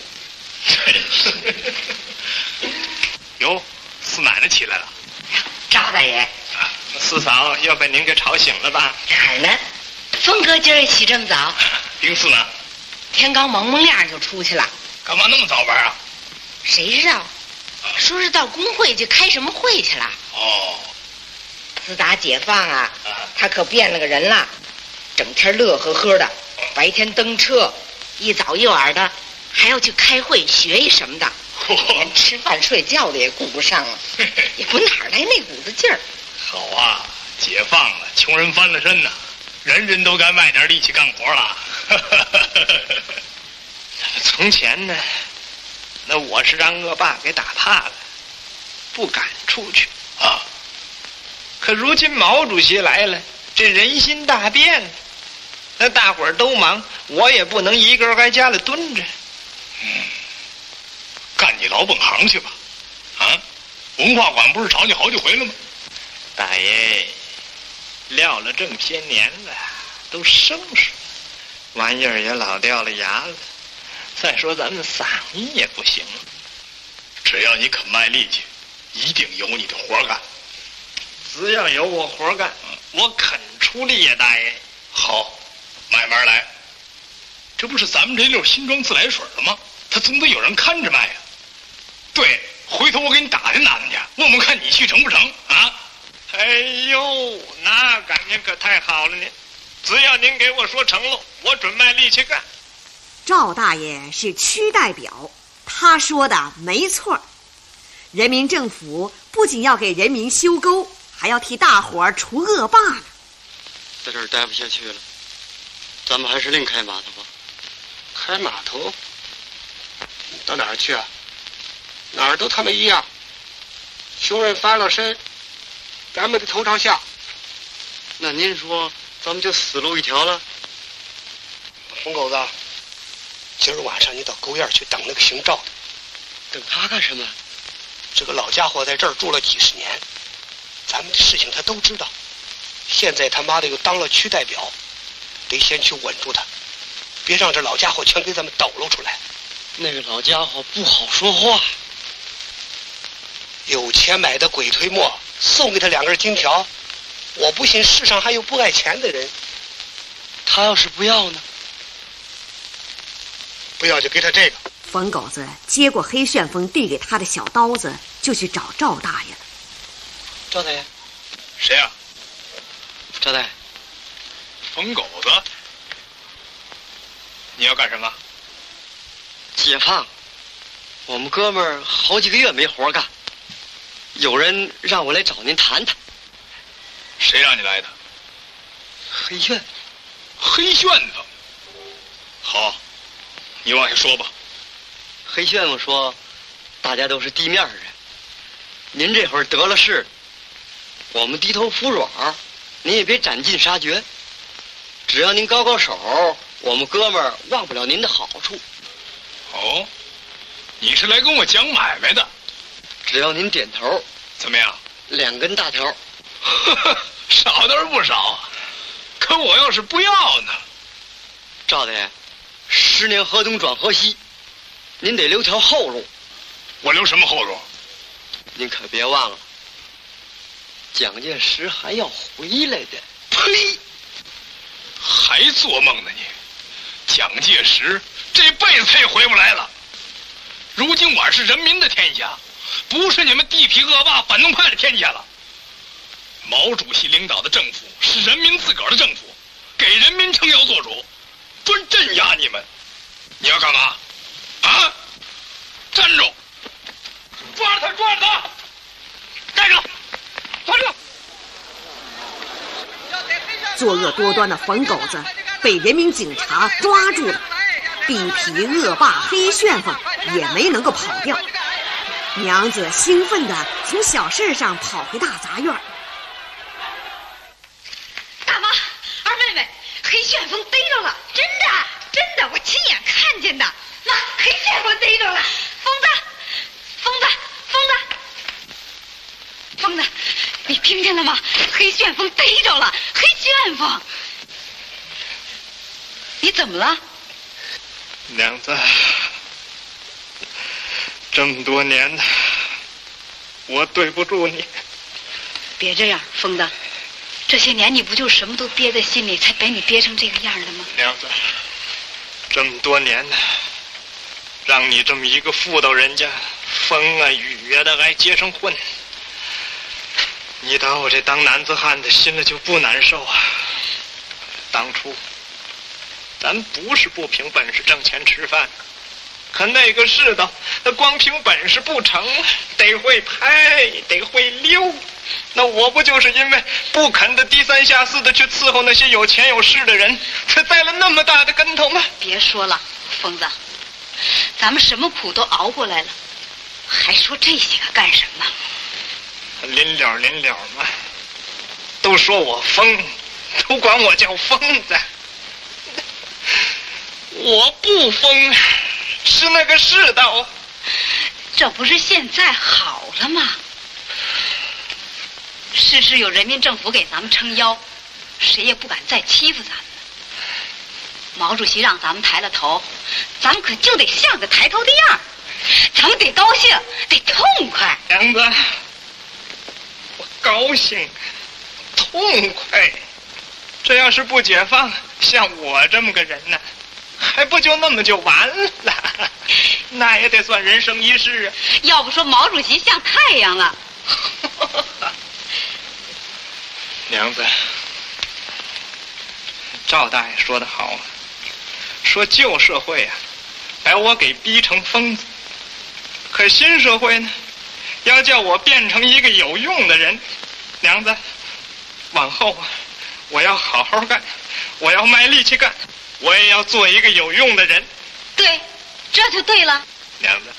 哟，四奶奶起来了。 赵大爷， 四嫂要被您给吵醒了吧？ 哪儿呢？峰哥今儿起这么早？ 丁四呢？ 天刚蒙蒙亮就出去了。 干嘛那么早班啊？ 谁知道？说是到工会去开什么会去了。 哦。 自打解放啊，他可变了个人了，整天乐呵呵的，白天蹬车，一早一晚的，还要去开会学一什么的，连吃饭睡觉的也顾不上了，也不哪来那股子劲儿。 好啊，解放了，穷人翻了身呐，人人都该卖点力气干活了。 从前呢，那我是让恶霸给打怕了，不敢出去啊。可如今毛主席来了，这人心大变，那大伙儿都忙，我也不能一个人在家里蹲着。 干你老本行去吧。啊，文化馆不是找你好几回了吗？ 大爷，撂了这么些年了，都生疏，玩意儿也老掉了牙了。再说咱们嗓音也不行了。 只要你肯卖力气，一定有你的活干。 只要有我活干，我肯出力呀，大爷。 好，慢慢来。这不是咱们这溜新装自来水了吗？他总得有人看着卖呀。对，回头我给你打听打听去，问问看你去成不成啊？ 哎呦，那感觉可太好了呢！只要您给我说成了，我准卖力气干。 赵大爷是区代表，他说的没错。人民政府不仅要给人民修沟，还要替大伙儿除恶霸呢。 在这儿待不下去了，咱们还是另开码头吧。 开码头？到哪儿去啊？哪儿都他们一样，穷人翻了身，咱们的头朝下。 那您说，咱们就死路一条了？ 疯狗子，今儿晚上你到沟院去等那个姓赵的。 等他干什么？ 这个老家伙在这儿住了几十年，咱们的事情他都知道。现在他妈的又当了区代表，得先去稳住他，别让这老家伙全给咱们抖搂出来。 那个老家伙不好说话， 有钱买的鬼推磨，送给他2根金条，我不信世上还有不爱钱的人。 他要是不要呢？ 不要就给他这个。 冯狗子接过黑旋风递给他的小刀子，就去找赵大爷了。 赵大爷， 谁呀？ 赵大爷， 疯狗子，你要干什么？ 解放，我们哥们儿好几个月没活干，有人让我来找您谈谈。 谁让你来的？ 黑旋。 黑旋风。好，你往下说吧。 黑旋风说，大家都是地面人，您这会儿得了势，我们低头服软，您也别斩尽杀绝。只要您高高手，我们哥们儿忘不了您的好处。 哦，你是来跟我讲买卖的？ 只要您点头， 怎么样 ？2根大条。 少倒是不少，可我要是不要呢？ 赵大爷，10年河东转河西，您得留条后路。 我留什么后路？ 您可别忘了，蒋介石还要回来的。 呸！还做梦呢你？蒋介石这辈子他也回不来了。 如今我是人民的天下，不是你们地痞恶霸反动派的天下了。毛主席领导的政府是人民自个儿的政府，给人民撑腰做主，专镇压你们。你要干嘛？啊！站住！抓着他！抓着他！站住！抓住！ 作恶多端的冯狗子被人民警察抓住了，地痞恶霸黑旋风也没能够跑掉。娘子兴奋地从小事上跑回大杂院。 大妈，二妹妹，黑旋风逮着了！真的，真的，我亲眼看见的。妈，黑旋风逮着了！疯子，疯子，疯子，疯子，你听见了吗？黑旋风逮着了！黑旋风，你怎么了？ 娘子，这么多年了，我对不住你。 别这样，疯子，这些年你不就什么都憋在心里，才把你憋成这个样的吗？ 娘子，这么多年了，让你这么一个妇道人家，风啊雨啊的还结成婚，你打我这当男子汉的心里就不难受啊？当初咱不是不凭本事挣钱吃饭，可那个世道，那光凭本事不成，得会拍，得会溜。那我不就是因为不肯的低三下四的去伺候那些有钱有势的人，才栽了那么大的跟头吗？ 别说了，疯子，咱们什么苦都熬过来了，还说这些个干什么？ 临了嘛，都说我疯，都管我叫疯子。我不疯，是那个世道。 这不是现在好了吗？事事有人民政府给咱们撑腰，谁也不敢再欺负咱们了。毛主席让咱们抬了头，咱们可就得像个抬头的样，咱们得高兴，得痛快。 娘子，我高兴痛快，这要是不解放，像我这么个人呢，还不就那么就完了？那也得算人生一世啊。 要不说毛主席像太阳了。 娘子，赵大爷说得好，说旧社会啊，把我给逼成疯子，可新社会呢，要叫我变成一个有用的人。娘子，往后啊，我要好好干，我要卖力气干，我也要做一个有用的人。 对，这就对了。 娘子，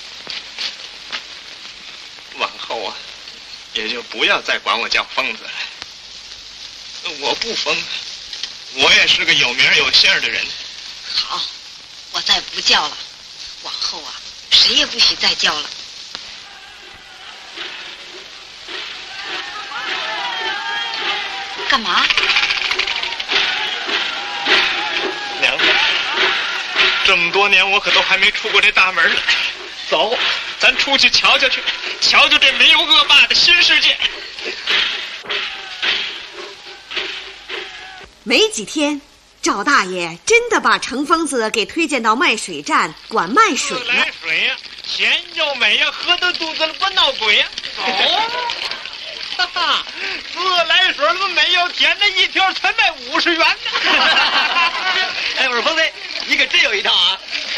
往后啊，也就不要再管我叫疯子了。我不疯，我也是个有名有姓的人。 好，我再不叫了，往后啊，谁也不许再叫了。干嘛？ 娘子，这么多年我可都还没出过这大门来。走，咱出去瞧瞧去，瞧瞧这没有恶霸的新世界。 没几天，赵大爷真的把程疯子给推荐到卖水站管卖水了。 自来水呀，鲜又美呀，喝到肚子里不闹鬼呀。哈哈，自来水那么美又甜的，一条才卖50元呢。 哎，我说疯子，你可真有一套啊！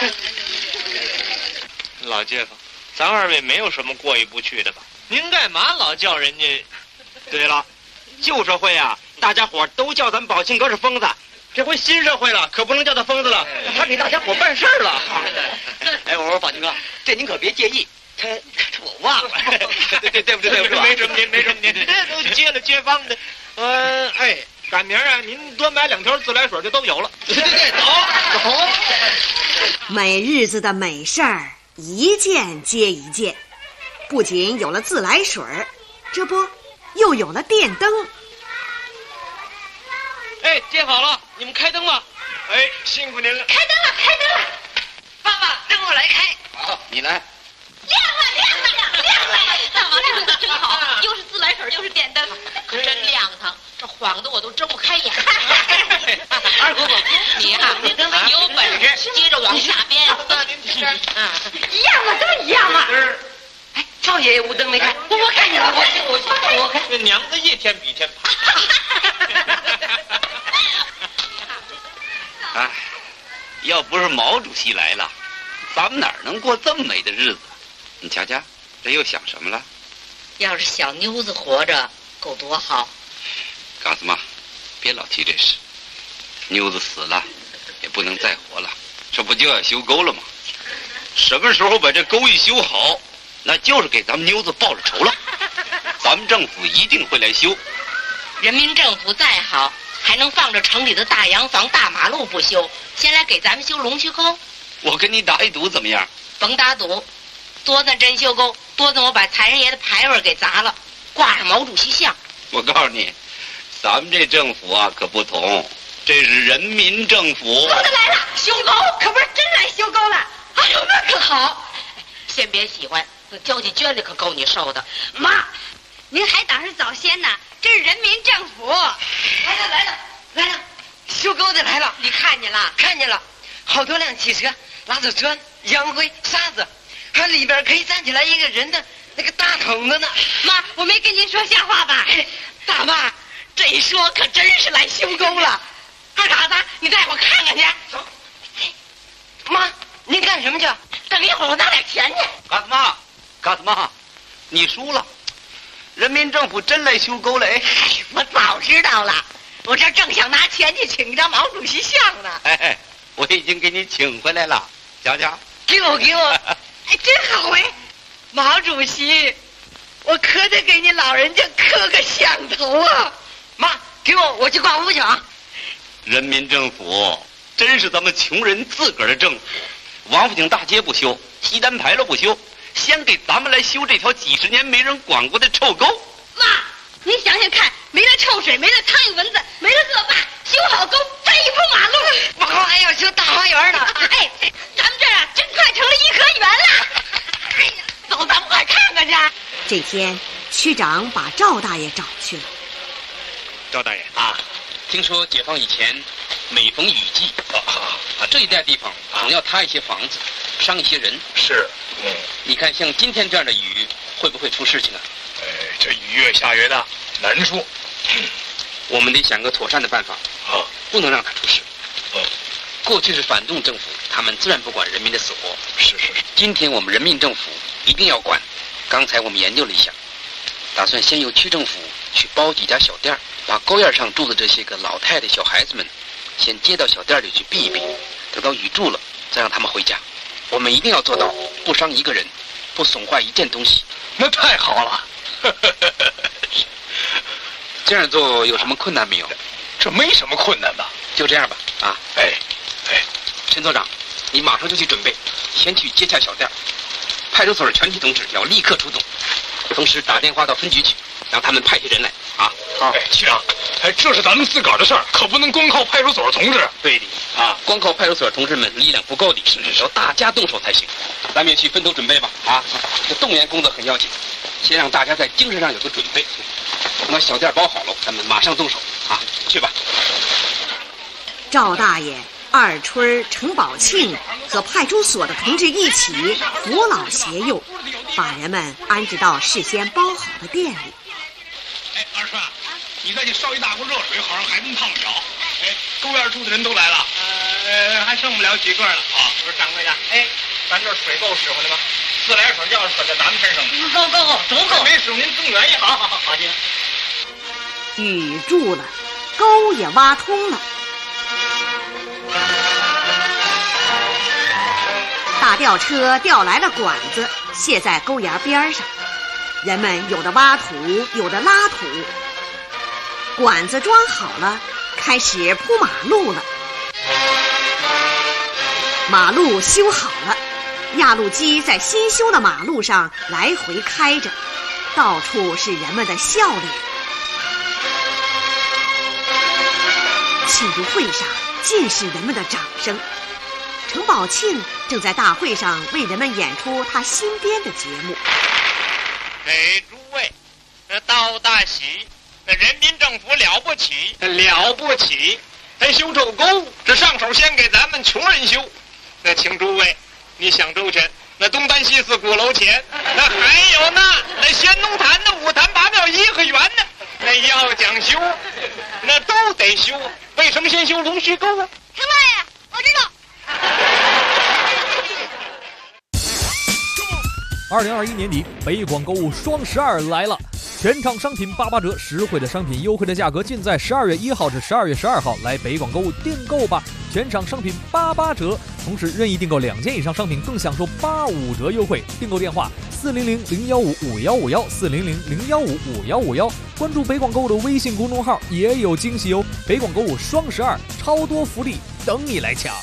老街坊，咱二位没有什么过意不去的吧？您干嘛老叫人家？ 对了，旧社会啊，大家伙都叫咱宝庆哥是疯子，这回新社会了，可不能叫他疯子了，他给大家伙办事儿了。哎，我说宝庆哥，这您可别介意，我忘了。对不对？ 没什么您，这都接了街坊的。哎，赶明儿啊，您多买2条自来水就都有了。 对，走。 美日子的美事儿一件接一件，不仅有了自来水，这不又有了电灯。 哎，接好了，你们开灯吧。哎，辛苦您了。 开灯了！爸爸，灯我来开。 好，你来。 亮了！ 妈，这个真好，又是自来水又是电灯，可真亮堂，这晃得我都睁不开眼。 二姑姑，你呀，你有本事接着往下编。 一样嘛，都一样嘛。 哎，少爷爷无灯没开，我看见了，我看。 这娘子一天比一天胖。 哎，要不是毛主席来了，咱们哪能过这么美的日子？你瞧瞧，这又想什么了？ 要是小妞子活着，够多好。 告诉妈，别老提这事。妞子死了，也不能再活了，这不就要修沟了吗？什么时候把这沟一修好，那就是给咱们妞子报了仇了。咱们政府一定会来修。 人民政府再好，还能放着城里的大洋房、大马路不修，先来给咱们修龙须沟？ 我跟你打一赌怎么样？ 甭打赌，多咱真修沟，多咱我把财神爷的牌位给砸了，挂上毛主席像。 我告诉你，咱们这政府啊可不同，这是人民政府。 沟子来了，修沟可不是真来修沟了。哎呦，那可好。 先别喜欢，那交际圈里可够你受的。 妈，您还当是早先呢？这是人民政府。 来了，修沟的来了，你看见了？看见了，好多辆汽车拉着砖、洋灰、沙子，还里边可以站起来一个人的那个大桶子呢。 妈，我没跟您说瞎话吧？ 大妈，这一说可真是来修沟了。二嘎子，你带我看看去。妈，您干什么去？等一会儿我拿点钱去。 嘎子妈，你输了。人民政府真来修沟了。哎， 我早知道了，我这正想拿钱去请张毛主席像呢。 哎，我已经给你请回来了，瞧瞧。 给我。哎，真好哎，毛主席，我可得给你老人家磕个响头啊！妈，给我去挂屋去啊！ 人民政府真是咱们穷人自个儿的政府。王府井大街不修，西单牌楼不修，先给咱们来修这条几十年没人管过的臭沟。 妈，您想想看，没了臭水，没了苍蝇蚊子，没了恶霸，修好沟，再一铺马路， 我还要修大花园呢。 哎，咱们这儿啊，真快成了颐和园了。 哎呀，走，咱们快看看去。 这天，区长把赵大爷找去了。 赵大爷啊，听说解放以前，每逢雨季这一带地方总要塌一些房子，伤一些人。 是， 你看像今天这样的雨，会不会出事情啊？ 这雨越下越大，难说。 我们得想个妥善的办法不能让它出事。过去是反动政府，他们自然不管人民的死活。 是。 今天我们人民政府一定要管。刚才我们研究了一下，打算先由区政府去包几家小店，把沟沿上住的这些个老太太、小孩子们，先接到小店里去避一避，等到雨住了，再让他们回家。我们一定要做到不伤一个人，不损坏一件东西。 那太好了。 这样做有什么困难没有？ 这没什么困难吧？ 就这样吧。 哎， 陈所长，你马上就去准备，先去接洽小店。派出所的全体同志要立刻出动，同时打电话到分局去，让他们派些人来啊。 好，区长，这是咱们自个儿的事儿，可不能光靠派出所同志。 对的光靠派出所同志们力量不够的，要大家动手才行。咱们也去分头准备吧。这动员工作很要紧，先让大家在精神上有个准备。等到小店包好了，咱们马上动手去吧。 赵大爷、二春、程宝庆和派出所的同志一起扶老携幼，把人们安置到事先包好的店里。 哎，二春，你再去烧一大锅热水，好像还能烫不了。哎，沟院住的人都来了，还剩不了几个了。不是掌柜的，咱这水够使唤的吗？自来水要是搁在咱们身上，够，足够。没使您增援也好行。 雨住了，沟也挖通了。大吊车吊来了管子，卸在沟沿边上，人们有的挖土，有的拉土。管子装好了，开始铺马路了。马路修好了，压路机在新修的马路上来回开着，到处是人们的笑脸。庆祝会上尽是人们的掌声。程宝庆正在大会上为人们演出他新编的节目。 给诸位，那道大喜，那人民政府了不起，了不起！还修这沟，这上手先给咱们穷人修。那请诸位，你想周全。那东单西四鼓楼前，那还有那仙农坛、那五坛八庙颐和园呢，那要讲修，那都得修。为什么先修龙须沟啊？ 陈大爷，我知道。 2021年底，北广购物双12来了，全场商品88折，实惠的商品，优惠的价格，尽在12月1号至12月12号来北广购物订购吧！全场商品88折，同时任意订购2件以上商品更享受85折优惠。订购电话400-015-5151，400-015-5151，关注北广购物的微信公众号也有惊喜哦！北广购物双12，超多福利等你来抢。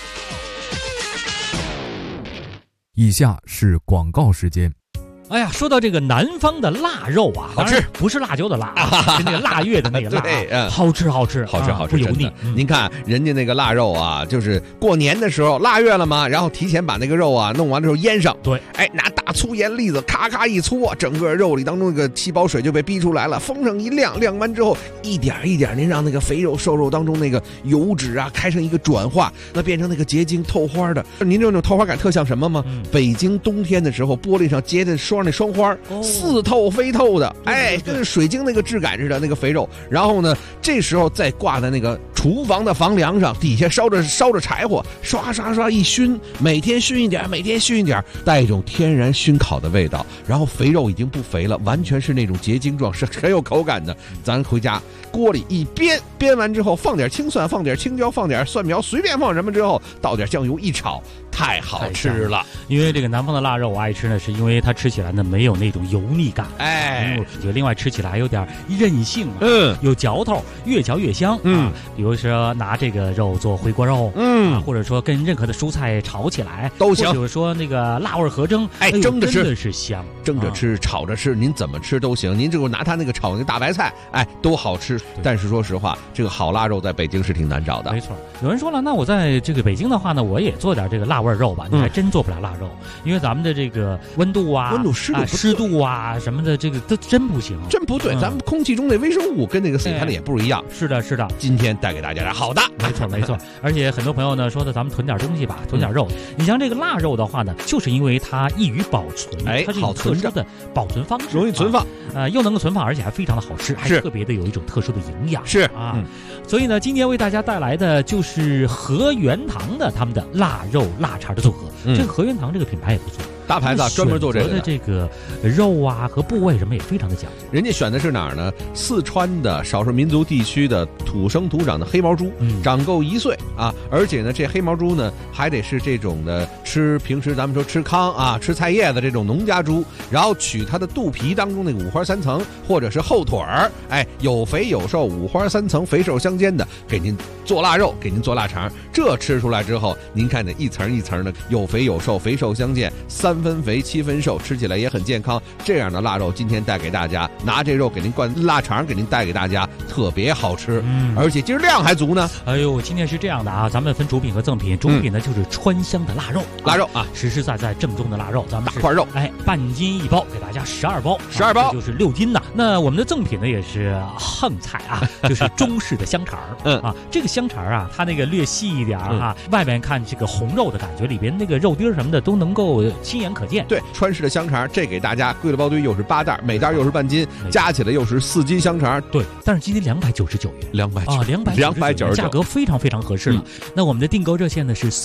以下是广告时间。 哎呀，说到这个南方的腊肉啊， 好吃， 不是辣椒的辣，是那个腊月的那个腊， 对， 好吃，好吃， 好吃，好吃， 不油腻。 您看人家那个腊肉啊，就是过年的时候腊月了嘛，然后提前把那个肉啊弄完的时候腌上， 对， 哎，拿大粗盐粒子咔咔一搓，整个肉里当中那个细胞水就被逼出来了，风上一晾，晾完之后一点一点，您让那个肥肉瘦肉当中那个油脂啊开成一个转化，那变成那个结晶透花的。您这种透花感特像什么吗？北京冬天的时候玻璃上结的那霜花。 似透非透的，哎，跟水晶那个质感似的那个肥肉。然后呢，这时候再挂在那个厨房的房梁上，底下烧着柴火，刷刷刷一熏，每天熏一点，每天熏一点，带一种天然熏烤的味道。然后肥肉已经不肥了，完全是那种结晶状，是很有口感的。咱回家锅里一煸，煸完之后放点青蒜，放点青椒，放点蒜苗，随便放什么之后，倒点酱油一炒，太好吃了。 因为这个南方的腊肉我爱吃呢，是因为它吃起来呢没有那种油腻感， 哎， 就另外吃起来还有点韧性，有嚼头，越嚼越香，比如说拿这个肉做回锅肉，或者说跟任何的蔬菜炒起来都行， 或者说那个辣味合蒸， 哎，蒸着吃真的是香， 蒸着吃，炒着吃，您怎么吃都行。您这个拿它那个炒那个大白菜，哎，都好吃。但是说实话，这个好腊肉在北京是挺难找的。 没错，有人说了，那我在这个北京的话呢，我也做点这个辣味肉吧。你还真做不了腊肉，因为咱们的这个温度啊、湿度啊什么的，这个都真不行， 真不对。咱们空气中的微生物跟那个死炭的也不一样。 是的，是的。 今天带给大家好的， 没错，没错。而且很多朋友呢说的，咱们囤点东西吧，囤点肉。你像这个腊肉的话呢，就是因为它易于保存， 哎， 它是一种特殊的保存方式， 容易存放， 又能够存放，而且还非常的好吃，还特别的有一种特殊的营养。 是啊，所以呢，今天为大家带来的就是和元堂的他们的腊肉腊肠的组合。这个和元堂这个品牌也不错。 大牌子专门做这个的这个肉啊和部位什么也非常的讲究。 人家选的是哪儿呢？四川的少数民族地区的土生土长的黑毛猪，长够1岁啊，而且呢，这黑毛猪呢还得是这种的平时咱们说吃糠啊、吃菜叶的这种农家猪，然后取它的肚皮当中那个五花三层，或者是后腿儿，哎，有肥有瘦，五花三层，肥瘦相间的，给您做腊肉，给您做腊肠。这吃出来之后，您看这一层一层的，有肥有瘦，肥瘦相间，3分肥7分瘦，吃起来也很健康。这样的腊肉今天带给大家，拿这肉给您灌腊肠，给您带给大家，特别好吃，而且今儿量还足呢。 哎呦，今天是这样的啊，咱们分主品和赠品，主品呢就是川香的腊肉， 腊肉啊， 实实在在正宗的腊肉，咱们大块肉， 哎，半斤1包，给大家12包 ，12包就是6斤呐。那我们的赠品呢也是横菜啊，就是中式的香肠啊，这个香肠啊，它那个略细一点啊，外面看这个红肉的感觉，里边那个肉丁什么的都能够亲眼可见。 对，川式的香肠，这给大家归了包堆，又是8袋，每袋又是半斤，加起来又是4斤香肠。 对，但是今天299元 ，299， 价格非常非常合适了。那我们的订购热线呢是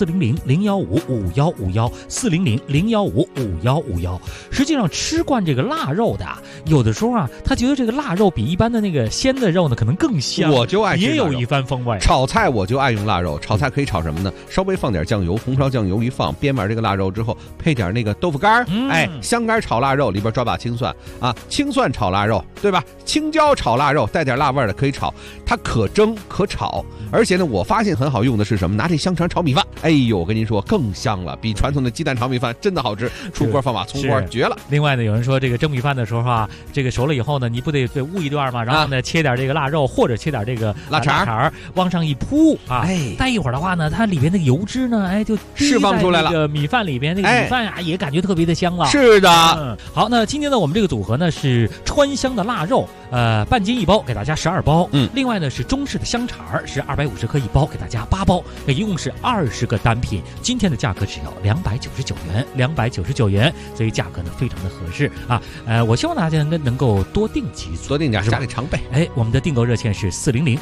400-015-5151，400-015-5151。实际上吃惯这个腊肉的啊，有的时候啊，他觉得这个腊肉比一般的那个鲜的肉呢可能更香。 我就爱吃也有一番风味。 炒菜我就爱用腊肉，炒菜可以炒什么呢？稍微放点酱油，红烧酱油一放，煸完这个腊肉之后，配点那个豆腐干，哎，香干炒腊肉里边抓把青蒜啊，青蒜炒腊肉，对吧？青椒炒腊肉带点辣味的可以炒，它可蒸可炒，而且呢，我发现很好用的是什么？拿这香肠炒米饭，哎呦，我跟您说更香了，比传统的鸡蛋炒米饭真的好吃。出锅放把葱花绝了。 另外呢，有人说这个蒸米饭的时候啊，这个熟了以后呢，你不得煨一段吗？然后呢，切点这个腊肉或者切点这个腊肠往上一铺啊，待一会儿的话呢，它里边那个油脂呢，就释放出来了。 这个米饭里边那个米饭啊，也感觉特别的香了。 是的， 好，那今天呢，我们这个组合呢是川香的腊肉，半斤一包，给大家12包。另外呢是中式的香肠是250克一包，给大家8包，一共是20个单品。今天的价格只要299元，所以价格呢非常的合适啊。我希望大家能够多订几组， 多订点，家里常备。 我们的订购热线是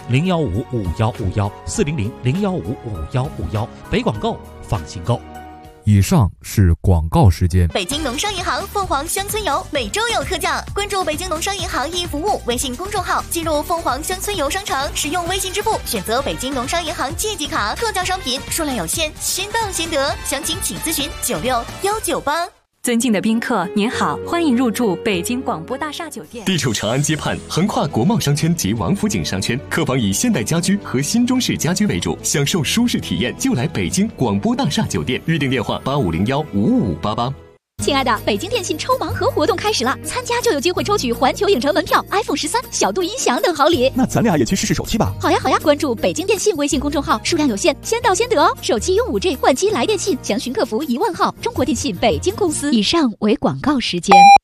400-015-5151，400-015-5151，北广购放心购。 以上是广告时间。 北京农商银行凤凰乡村游每周有特价，关注北京农商银行易服务微信公众号，进入凤凰乡村游商城，使用微信支付，选择北京农商银行借记卡，特价商品数量有限，先到先得，详情请咨询96198。 尊敬的宾客，您好，欢迎入住北京广播大厦酒店。 地处长安街畔，横跨国贸商圈及王府井商圈，客房以现代家居和新中式家居为主，享受舒适体验就来北京广播大厦酒店。预订电话8501-55588。 亲爱的，北京电信抽盲盒活动开始了，参加就有机会抽取环球影城门票、iPhone 13、小度音响等好礼。 那咱俩也去试试手气吧。 好呀好呀，关注北京电信微信公众号，数量有限，先到先得哦。手机用5G 换机来电信，详询客服10000号。中国电信北京公司。以上为广告时间。